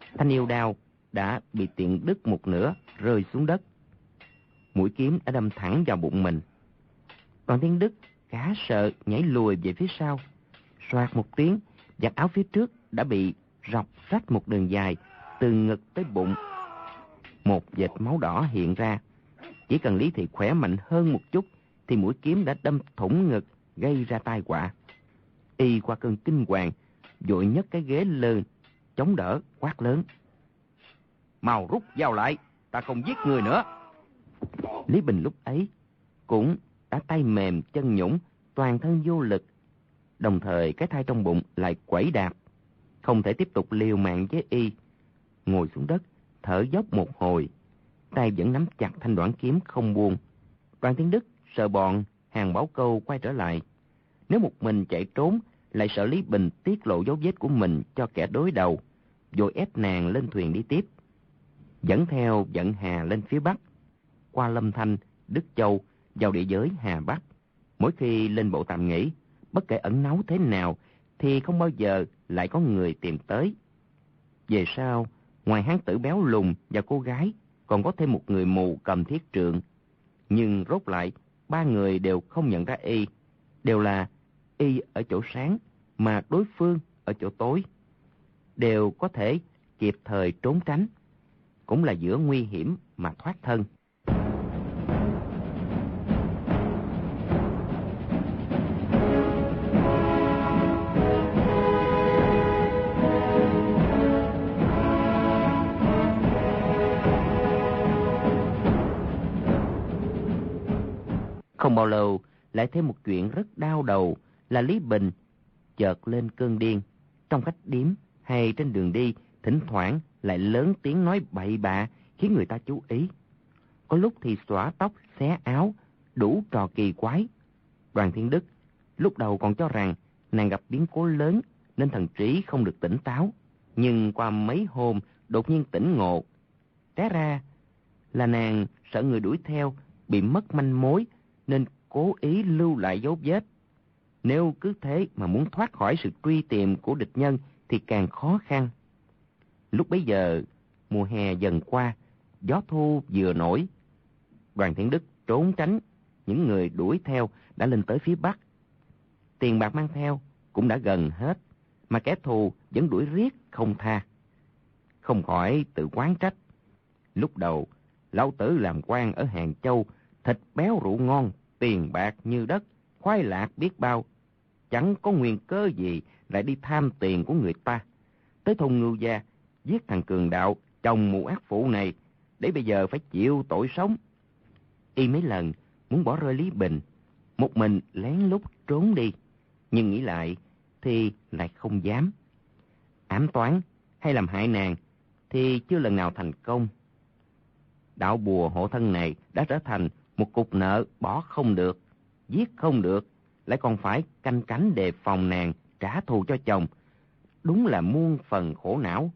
Thanh yêu đao đã bị Tiện Đức một nửa rơi xuống đất. Mũi kiếm đã đâm thẳng vào bụng mình. Đoàn Thiên Đức khá sợ nhảy lùi về phía sau. Soạt một tiếng, vạt áo phía trước đã bị rọc rách một đường dài từ ngực tới bụng. Một vệt máu đỏ hiện ra. Chỉ cần Lý Thị khỏe mạnh hơn một chút thì mũi kiếm đã đâm thủng ngực, gây ra tai họa. Y qua cơn kinh hoàng, vội nhấc cái ghế lên, chống đỡ, quát lớn: "Mau rút dao lại, ta không giết người nữa." Lý Bình lúc ấy cũng đã tay mềm chân nhũn, toàn thân vô lực. Đồng thời cái thai trong bụng lại quẩy đạp, không thể tiếp tục liều mạng với Y. Ngồi xuống đất, thở dốc một hồi, tay vẫn nắm chặt thanh đoản kiếm không buông. Đoàn Thiên Đức sợ bọn Hàng Bảo Câu quay trở lại. Nếu một mình chạy trốn, lại sợ Lý Bình tiết lộ dấu vết của mình cho kẻ đối đầu, vội ép nàng lên thuyền đi tiếp. Dẫn theo vận hà lên phía Bắc, qua Lâm Thanh, Đức Châu, vào địa giới Hà Bắc. Mỗi khi lên bộ tạm nghỉ, bất kể ẩn náu thế nào, thì không bao giờ lại có người tìm tới. Về sau, ngoài hán tử béo lùn và cô gái, còn có thêm một người mù cầm thiết trượng. Nhưng rốt lại, ba người đều không nhận ra Y. Đều là Y ở chỗ sáng, mà đối phương ở chỗ tối. Đều có thể kịp thời trốn tránh. Cũng là giữa nguy hiểm mà thoát thân. Không bao lâu, lại thêm một chuyện rất đau đầu là Lý Bình chợt lên cơn điên. Trong khách điếm hay trên đường đi, thỉnh thoảng lại lớn tiếng nói bậy bạ, khiến người ta chú ý. Có lúc thì xõa tóc, xé áo, đủ trò kỳ quái. Đoàn Thiên Đức lúc đầu còn cho rằng nàng gặp biến cố lớn nên thần trí không được tỉnh táo. Nhưng qua mấy hôm đột nhiên tỉnh ngộ. Té ra là nàng sợ người đuổi theo bị mất manh mối nên cố ý lưu lại dấu vết. Nếu cứ thế mà muốn thoát khỏi sự truy tìm của địch nhân thì càng khó khăn. Lúc bấy giờ, mùa hè dần qua, gió thu vừa nổi. Đoàn Thiên Đức trốn tránh, những người đuổi theo đã lên tới phía Bắc. Tiền bạc mang theo cũng đã gần hết, mà kẻ thù vẫn đuổi riết không tha. Không khỏi tự oán trách. Lúc đầu, lão tử làm quan ở Hàng Châu, thịt béo rượu ngon, tiền bạc như đất, khoái lạc biết bao. Chẳng có nguyên cớ gì lại đi tham tiền của người ta. Tới thôn Ngưu Gia, giết thằng cường đạo, chồng mụ ác phụ này, để bây giờ phải chịu tội sống. Y mấy lần muốn bỏ rơi Lý Bình, một mình lén lút trốn đi, nhưng nghĩ lại thì lại không dám. Ám toán hay làm hại nàng thì chưa lần nào thành công. Đạo bùa hộ thân này đã trở thành một cục nợ bỏ không được, giết không được, lại còn phải canh cánh đề phòng nàng trả thù cho chồng. Đúng là muôn phần khổ não.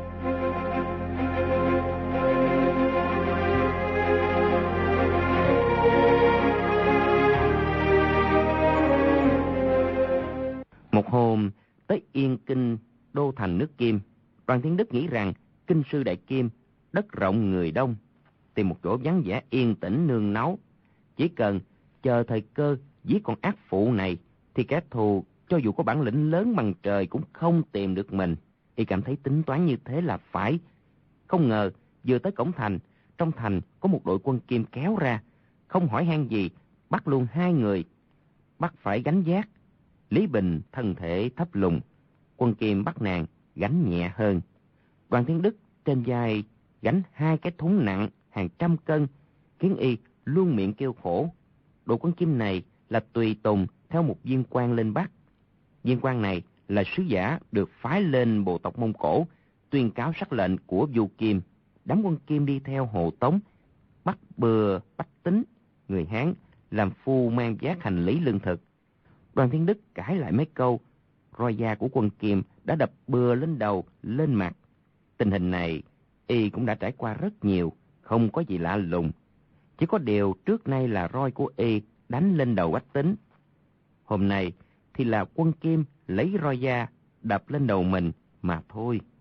Một hôm, tới Yên Kinh, đô thành nước Kim, Đoàn Thiên Đức nghĩ rằng kinh sư Đại Kim, đất rộng người đông, tìm một chỗ vắng vẻ yên tĩnh nương náu. Chỉ cần chờ thời cơ giết con ác phụ này, thì kẻ thù cho dù có bản lĩnh lớn bằng trời cũng không tìm được mình. Y cảm thấy tính toán như thế là phải. Không ngờ vừa tới cổng thành, trong thành có một đội quân Kim kéo ra, không hỏi han gì, bắt luôn hai người. Bắt phải gánh vác. Lý Bình thân thể thấp lùn, quân Kim bắt nàng gánh nhẹ hơn. Đoàn Thiên Đức trên vai gánh hai cái thúng nặng hàng trăm cân, khiến Y luôn miệng kêu khổ. Đội quân Kim này là tùy tùng theo một viên quan lên Bắc. Viên quan này là sứ giả được phái lên bộ tộc Mông Cổ, tuyên cáo sắc lệnh của vua Kim. Đám quân Kim đi theo hộ tống, bắt bừa bách tính, người Hán làm phu mang vác hành lý lương thực. Đoàn Thiên Đức cãi lại mấy câu, roi da của quân Kim đã đập bừa lên đầu, lên mặt. Tình hình này, Y cũng đã trải qua rất nhiều, không có gì lạ lùng. Chỉ có điều trước nay là roi của Y đánh lên đầu bách tính. Hôm nay thì là quân Kim lấy roi da đập lên đầu mình mà thôi.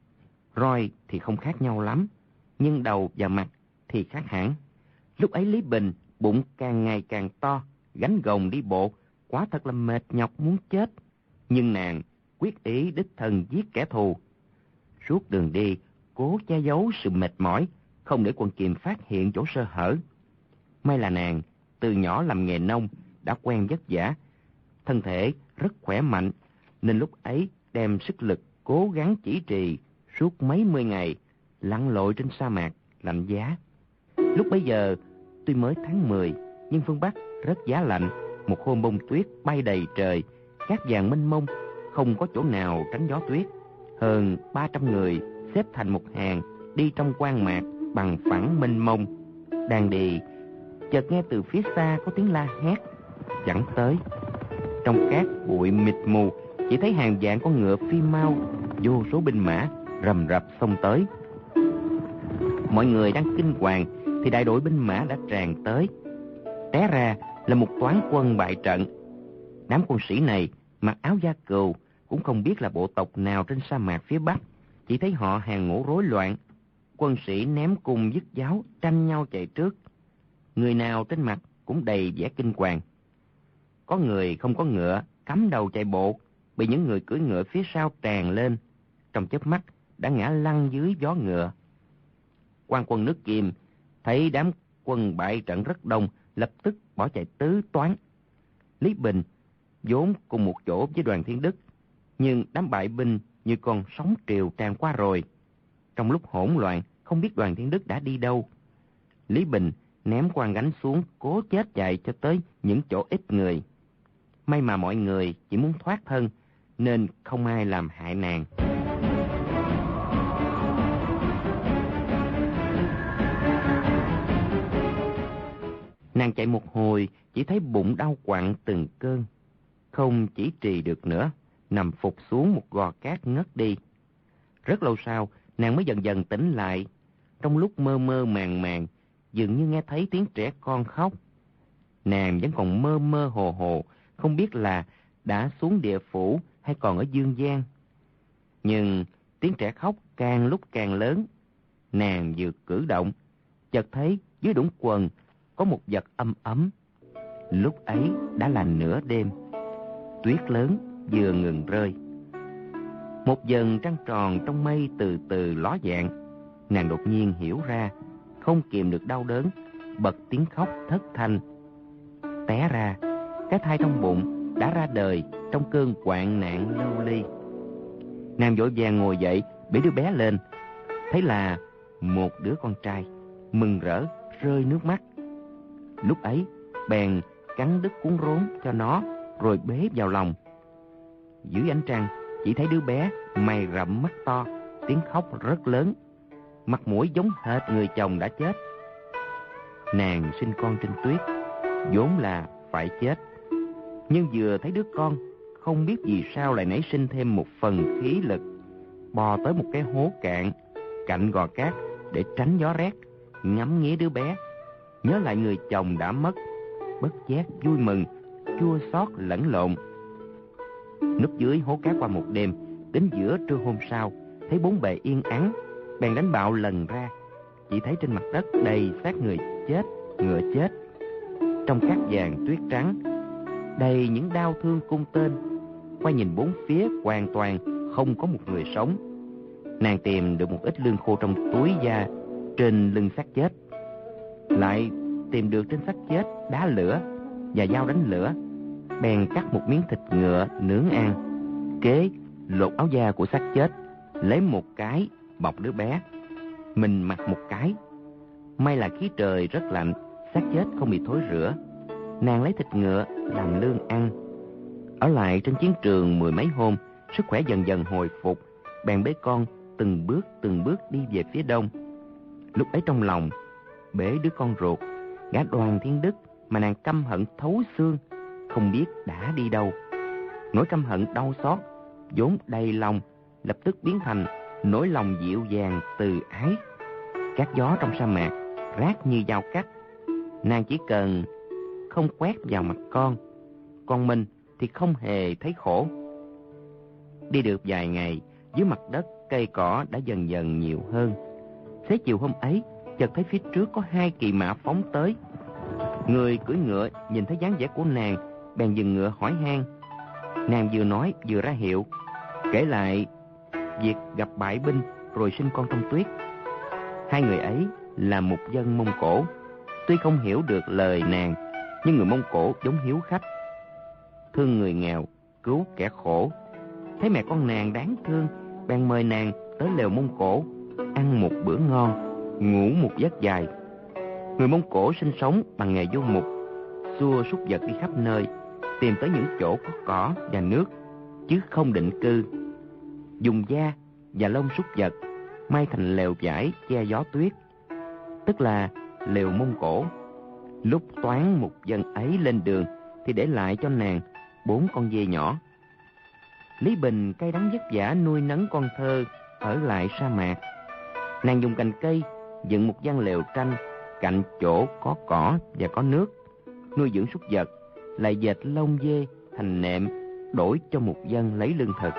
Roi thì không khác nhau lắm, nhưng đầu và mặt thì khác hẳn. Lúc ấy Lý Bình bụng càng ngày càng to, gánh gồng đi bộ, quả thật là mệt nhọc muốn chết. Nhưng nàng quyết ý đích thân giết kẻ thù. Suốt đường đi, cố che giấu sự mệt mỏi, không để quân Kiệm phát hiện chỗ sơ hở. May là nàng từ nhỏ làm nghề nông, đã quen vất vả, thân thể rất khỏe mạnh, nên lúc ấy đem sức lực cố gắng chỉ trì suốt mấy mươi ngày, lặn lội trên sa mạc lạnh giá. Lúc bấy giờ tuy mới tháng 10, nhưng phương Bắc rất giá lạnh. Một hôm bông tuyết bay đầy trời, cát vàng mênh mông, không có chỗ nào tránh gió tuyết. Hơn 300 người xếp thành một hàng đi trong quang mạc bằng phẳng mênh mông. Đang đi, chợt nghe từ phía xa có tiếng la hét. Chẳng tới, trong cát bụi mịt mù, chỉ thấy hàng vạn con ngựa phi mau, vô số binh mã rầm rập xông tới. Mọi người đang kinh hoàng thì đại đội binh mã đã tràn tới. Té ra là một toán quân bại trận. Đám quân sĩ này mặc áo da cừu, cũng không biết là bộ tộc nào trên sa mạc phía Bắc, chỉ thấy họ hàng ngũ rối loạn. Quân sĩ ném cung dứt giáo, tranh nhau chạy trước. Người nào trên mặt cũng đầy vẻ kinh hoàng. Có người không có ngựa, cắm đầu chạy bộ, bị những người cưỡi ngựa phía sau tràn lên, trong chớp mắt đã ngã lăn dưới vó ngựa. Quan quân nước Kim thấy đám quân bại trận rất đông, lập tức bỏ chạy tứ toán. Lý Bình vốn cùng một chỗ với Đoàn Thiên Đức, nhưng đám bại binh như con sóng triều tràn qua rồi. Trong lúc hỗn loạn, không biết Đoàn Thiên Đức đã đi đâu. Lý Bình ném quan gánh xuống, cố chết chạy cho tới những chỗ ít người. May mà mọi người chỉ muốn thoát thân, nên không ai làm hại nàng. Nàng chạy một hồi, chỉ thấy bụng đau quặn từng cơn, không chỉ trì được nữa, nằm phục xuống một gò cát ngất đi. Rất lâu sau, nàng mới dần dần tỉnh lại. Trong lúc mơ mơ màng màng, dường như nghe thấy tiếng trẻ con khóc. Nàng vẫn còn mơ mơ hồ hồ, không biết là đã xuống địa phủ hay còn ở dương gian. Nhưng tiếng trẻ khóc càng lúc càng lớn. Nàng vừa cử động, chợt thấy dưới đũng quần có một vật ấm ấm. Lúc ấy đã là nửa đêm, tuyết lớn vừa ngừng rơi. Một vầng trăng tròn trong mây từ từ ló dạng. Nàng đột nhiên hiểu ra, không kìm được đau đớn, bật tiếng khóc thất thanh. Té ra, cái thai trong bụng đã ra đời trong cơn hoạn nạn lưu ly. Nàng vội vàng ngồi dậy, bế đứa bé lên, thấy là một đứa con trai, mừng rỡ rơi nước mắt. Lúc ấy bèn cắn đứt cuốn rốn cho nó, rồi bế vào lòng. Dưới ánh trăng chỉ thấy đứa bé mày rậm mắt to, tiếng khóc rất lớn, mặt mũi giống hệt người chồng đã chết. Nàng sinh con trên tuyết, vốn là phải chết, nhưng vừa thấy đứa con, không biết vì sao lại nảy sinh thêm một phần khí lực, bò tới một cái hố cạn cạnh gò cát để tránh gió rét, ngắm nghía đứa bé, nhớ lại người chồng đã mất, bất giác vui mừng, chua xót lẫn lộn. Núp dưới hố cát qua một đêm, đến giữa trưa hôm sau, thấy bốn bề yên ắng, bèn đánh bạo lần ra, chỉ thấy trên mặt đất đầy xác người chết, ngựa chết. Trong cát vàng tuyết trắng, đầy những đao thương cung tên. Quay nhìn bốn phía hoàn toàn không có một người sống. Nàng tìm được một ít lương khô trong túi da trên lưng xác chết, lại tìm được trên xác chết đá lửa và dao đánh lửa, bèn cắt một miếng thịt ngựa nướng ăn, kế lột áo da của xác chết, lấy một cái bọc đứa bé, mình mặc một cái. May là khí trời rất lạnh, xác chết không bị thối rữa. Nàng lấy thịt ngựa làm lương ăn. Ở lại trên chiến trường mười mấy hôm, sức khỏe dần dần hồi phục, bèn bế con từng bước đi về phía đông. Lúc ấy trong lòng bế đứa con ruột, gã Đoàn Thiên Đức mà nàng căm hận thấu xương, không biết đã đi đâu. Nỗi căm hận đau xót vốn đầy lòng lập tức biến thành nỗi lòng dịu dàng từ ái. Các gió trong sa mạc rát như dao cắt, nàng chỉ cần không quét vào mặt con mình thì không hề thấy khổ. Đi được vài ngày, dưới mặt đất cây cỏ đã dần dần nhiều hơn. Xế chiều hôm ấy, chợt thấy phía trước có 2 kỳ mã phóng tới. Người cưỡi ngựa nhìn thấy dáng vẻ của nàng, bèn dừng ngựa hỏi han. Nàng vừa nói vừa ra hiệu, kể lại việc gặp bại binh rồi sinh con trong tuyết. 2 người ấy là mục dân Mông Cổ. Tuy không hiểu được lời nàng, nhưng người Mông Cổ giống hiếu khách, thương người nghèo, cứu kẻ khổ. Thấy mẹ con nàng đáng thương, bèn mời nàng tới lều Mông Cổ, ăn một bữa ngon, ngủ một giấc dài. Người Mông Cổ sinh sống bằng nghề du mục, xua súc vật đi khắp nơi, tìm tới những chỗ có cỏ và nước, chứ không định cư. Dùng da và lông súc vật may thành lều vải che gió tuyết, tức là lều Mông Cổ. Lúc toán mục dân ấy lên đường thì để lại cho nàng 4 con dê nhỏ. Lý Bình cay đắng vất vả nuôi nấng con thơ ở lại sa mạc. Nàng dùng cành cây dựng một gian lều tranh cạnh chỗ có cỏ và có nước, nuôi dưỡng súc vật, lại dệt lông dê thành nệm đổi cho mục dân lấy lương thực.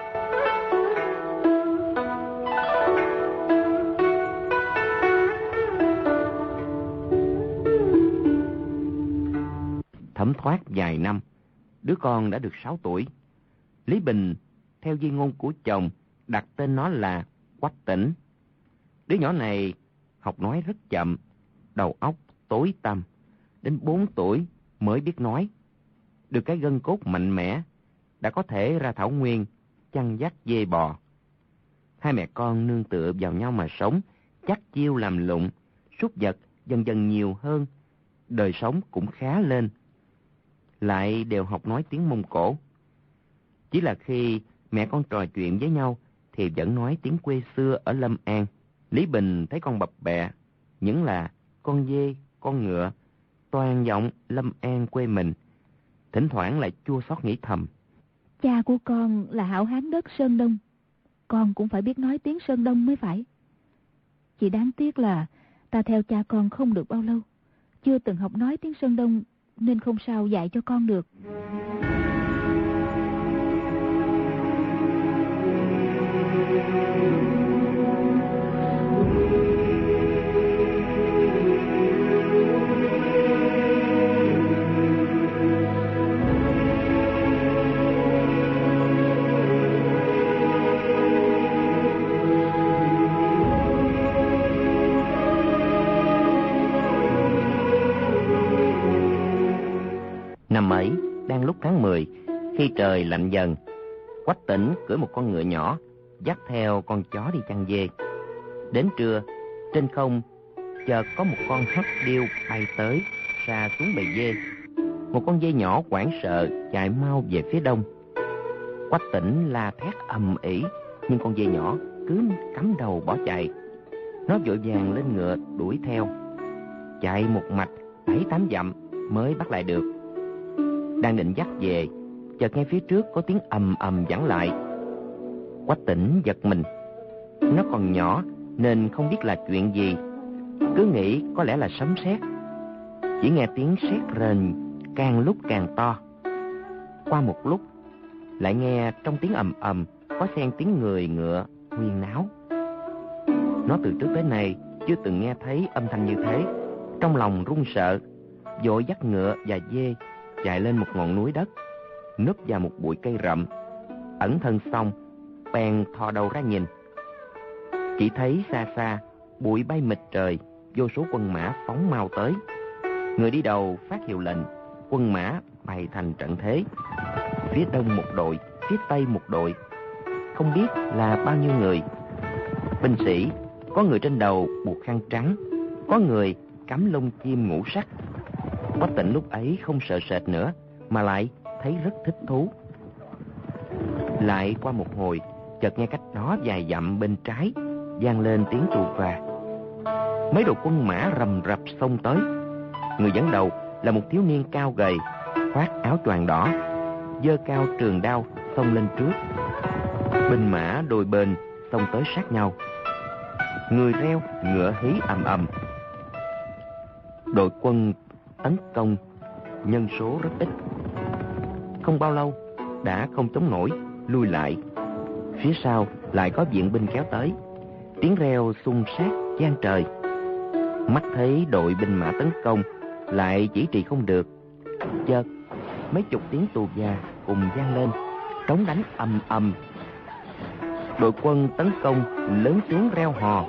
Thấm thoát vài năm, đứa con đã được 6 tuổi. Lý Bình theo di ngôn của chồng đặt tên nó là Quách Tĩnh. Đứa nhỏ này học nói rất chậm, đầu óc tối tăm, đến 4 tuổi mới biết nói. Được cái gân cốt mạnh mẽ, đã có thể ra thảo nguyên chăn dắt dê bò. 2 mẹ con nương tựa vào nhau mà sống, chắc chiêu làm lụng, súc vật dần dần nhiều hơn, đời sống cũng khá lên. Lại đều học nói tiếng Mông Cổ. Chỉ là khi mẹ con trò chuyện với nhau thì vẫn nói tiếng quê xưa ở Lâm An. Lý Bình thấy con bập bẹ, những là con dê, con ngựa, toàn giọng Lâm An quê mình. Thỉnh thoảng lại chua xót nghĩ thầm. Cha của con là hảo hán đất Sơn Đông, con cũng phải biết nói tiếng Sơn Đông mới phải. Chỉ đáng tiếc là ta theo cha con không được bao lâu, chưa từng học nói tiếng Sơn Đông nên không sao dạy cho con được. Năm ấy, đang lúc tháng 10, khi trời lạnh dần, Quách Tĩnh cưỡi một con ngựa nhỏ, dắt theo con chó đi chăn dê. Đến trưa, trên không chợt có một con hắc điêu bay tới, sa xuống bầy dê. Một con dê nhỏ hoảng sợ chạy mau về phía đông. Quách Tĩnh la thét ầm ĩ, nhưng con dê nhỏ cứ cắm đầu bỏ chạy. Nó vội vàng lên ngựa đuổi theo, chạy một mạch 7-8 dặm mới bắt lại được. Đang định dắt về, chợt nghe phía trước có tiếng ầm ầm vẳng lại. Quách Tĩnh giật mình. Nó còn nhỏ nên không biết là chuyện gì, cứ nghĩ có lẽ là sấm sét. Chỉ nghe tiếng sét rền càng lúc càng to. Qua một lúc, lại nghe trong tiếng ầm ầm có xen tiếng người ngựa huyên náo. Nó từ trước tới nay chưa từng nghe thấy âm thanh như thế, trong lòng run sợ, vội dắt ngựa và dê chạy lên một ngọn núi đất, núp vào một bụi cây rậm. Ẩn thân xong, bèn thò đầu ra nhìn. Chỉ thấy xa xa bụi bay mịt trời, vô số quân mã phóng mau tới. Người đi đầu phát hiệu lệnh, quân mã bày thành trận thế. Phía đông một đội, phía tây một đội, không biết là bao nhiêu người. Binh sĩ, có người trên đầu buộc khăn trắng, có người cắm lông chim ngũ sắc. Quách Tĩnh lúc ấy không sợ sệt nữa, mà lại thấy rất thích thú. Lại qua một hồi, chợt nghe cách đó vài dặm bên trái vang lên tiếng rù rà. Mấy đội quân mã rầm rập xông tới. Người dẫn đầu là một thiếu niên cao gầy, khoác áo choàng đỏ, giơ cao trường đao xông lên trước. Binh mã đôi bên xông tới sát nhau, người reo ngựa hí ầm ầm. Đội quân tấn công nhân số rất ít, không bao lâu đã không chống nổi, lui lại. Phía sau lại có viện binh kéo tới. Tiếng reo xung sát vang trời. Mắt thấy đội binh mã tấn công lại chỉ trì không được. Chợt mấy chục tiếng tù già cùng vang lên, trống đánh ầm ầm. Đội quân tấn công lớn tiếng reo hò: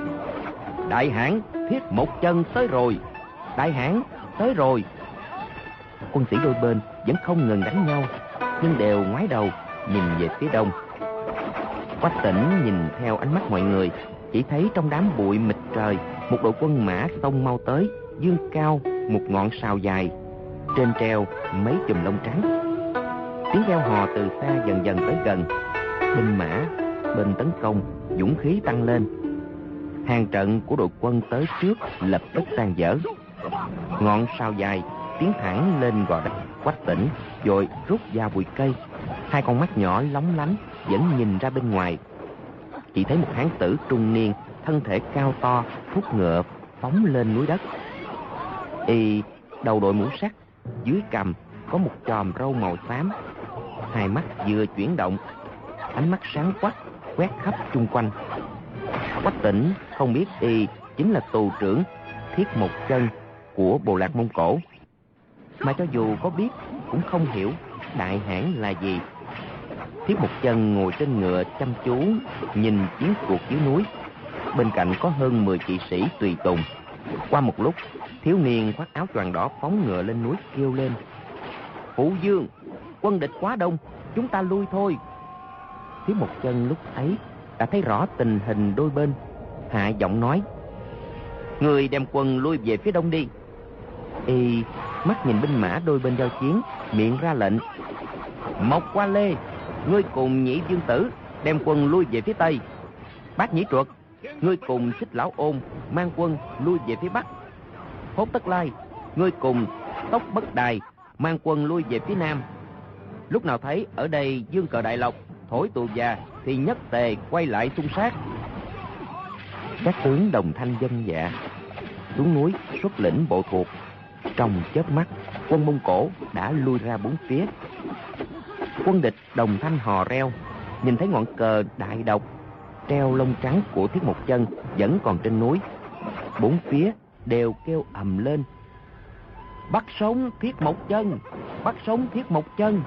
Đại hãn Thiết Một Chân tới rồi! Đại hãn tới rồi! Quân sĩ đôi bên vẫn không ngừng đánh nhau, nhưng đều ngoái đầu nhìn về phía đông. Quách Tĩnh nhìn theo ánh mắt mọi người, chỉ thấy trong đám bụi mịt trời, một đội quân mã xông mau tới, dương cao một ngọn sào dài, trên treo mấy chùm lông trắng. Tiếng reo hò từ xa dần dần tới gần. Binh mã bên tấn công dũng khí tăng lên. Hàng trận của đội quân tới trước lập tức tan vỡ. Ngọn sào dài tiến thẳng lên gò đất. Quách Tĩnh vội rút ra bụi cây. Hai con mắt nhỏ lóng lánh vẫn nhìn ra bên ngoài. Chỉ thấy một hán tử trung niên, thân thể cao to, thúc ngựa phóng lên núi đất. Y đầu đội mũ sắt, dưới cằm có một chòm râu màu xám. Hai mắt vừa chuyển động, ánh mắt sáng quắc quét khắp chung quanh. Quách Tĩnh không biết y chính là tù trưởng Thiết Một Chân của bộ lạc Mông Cổ, mà cho dù có biết cũng không hiểu đại hãn là gì. Thiết Một Chân ngồi trên ngựa chăm chú nhìn chiến cuộc dưới núi. Bên cạnh có hơn 10 kỵ sĩ tùy tùng. Qua một lúc, thiếu niên khoác áo choàng đỏ phóng ngựa lên núi kêu lên: Phụ vương, quân địch quá đông, chúng ta lui thôi. Thiết Một Chân lúc ấy đã thấy rõ tình hình đôi bên, hạ giọng nói: Người đem quân lui về phía đông đi. Y mắt nhìn binh mã đôi bên giao chiến, miệng ra lệnh: Mộc Qua Lê, ngươi cùng Nhị Vương Tử đem quân lui về phía tây. Bát Nhĩ Truật, ngươi cùng Xích Lão Ôn mang quân lui về phía bắc. Hốt Tất Lai, ngươi cùng Tốc Bất Đài mang quân lui về phía nam. Lúc nào thấy ở đây dương cờ đại lộc, thổi tù già thì nhất tề quay lại xung sát. Các tướng đồng thanh vâng dạ, xuống núi xuất lĩnh bộ thuộc. Trong chớp mắt, quân Mông Cổ đã lui ra bốn phía. Quân địch đồng thanh hò reo. Nhìn thấy ngọn cờ đại độc treo lông trắng của Thiết Một Chân vẫn còn trên núi, bốn phía đều kêu ầm lên: Bắt sống Thiết Một Chân! Bắt sống Thiết Một Chân!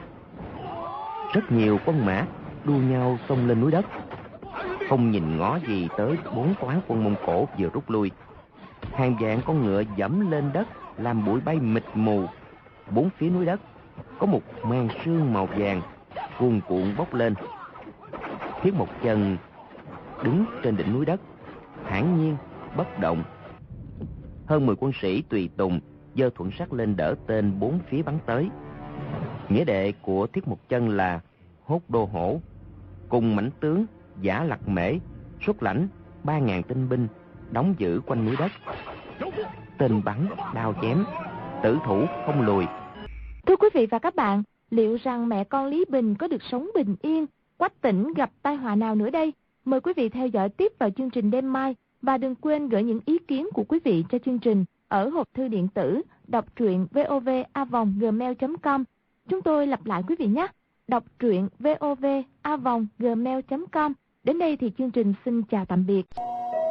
Rất nhiều quân mã đua nhau xông lên núi đất, không nhìn ngó gì tới bốn toán quân Mông Cổ vừa rút lui. Hàng vạn con ngựa dẫm lên đất làm bụi bay mịt mù. Bốn phía núi đất có một màn sương màu vàng cuồn cuộn bốc lên. Thiết Một Chân đứng trên đỉnh núi đất, thản nhiên bất động. Hơn 10 quân sĩ tùy tùng giơ thuận sắt lên đỡ tên bốn phía bắn tới. Nghĩa đệ của Thiết Một Chân là Hốt Đô Hổ cùng mãnh tướng Giả Lặc Mễ xuất lãnh 3.000 tinh binh đóng giữ quanh núi đất. Tên bắn đao chém, tử thủ không lùi. Thưa quý vị và các bạn, liệu rằng mẹ con Lý Bình có được sống bình yên? Quách Tĩnh gặp tai họa nào nữa đây? Mời quý vị theo dõi tiếp vào chương trình đêm mai. Và đừng quên gửi những ý kiến của quý vị cho chương trình ở hộp thư điện tử đọc truyện vov@gmail.com. Chúng tôi lặp lại quý vị nhé. Đọc truyện vov@gmail.com. Đến đây thì chương trình xin chào tạm biệt.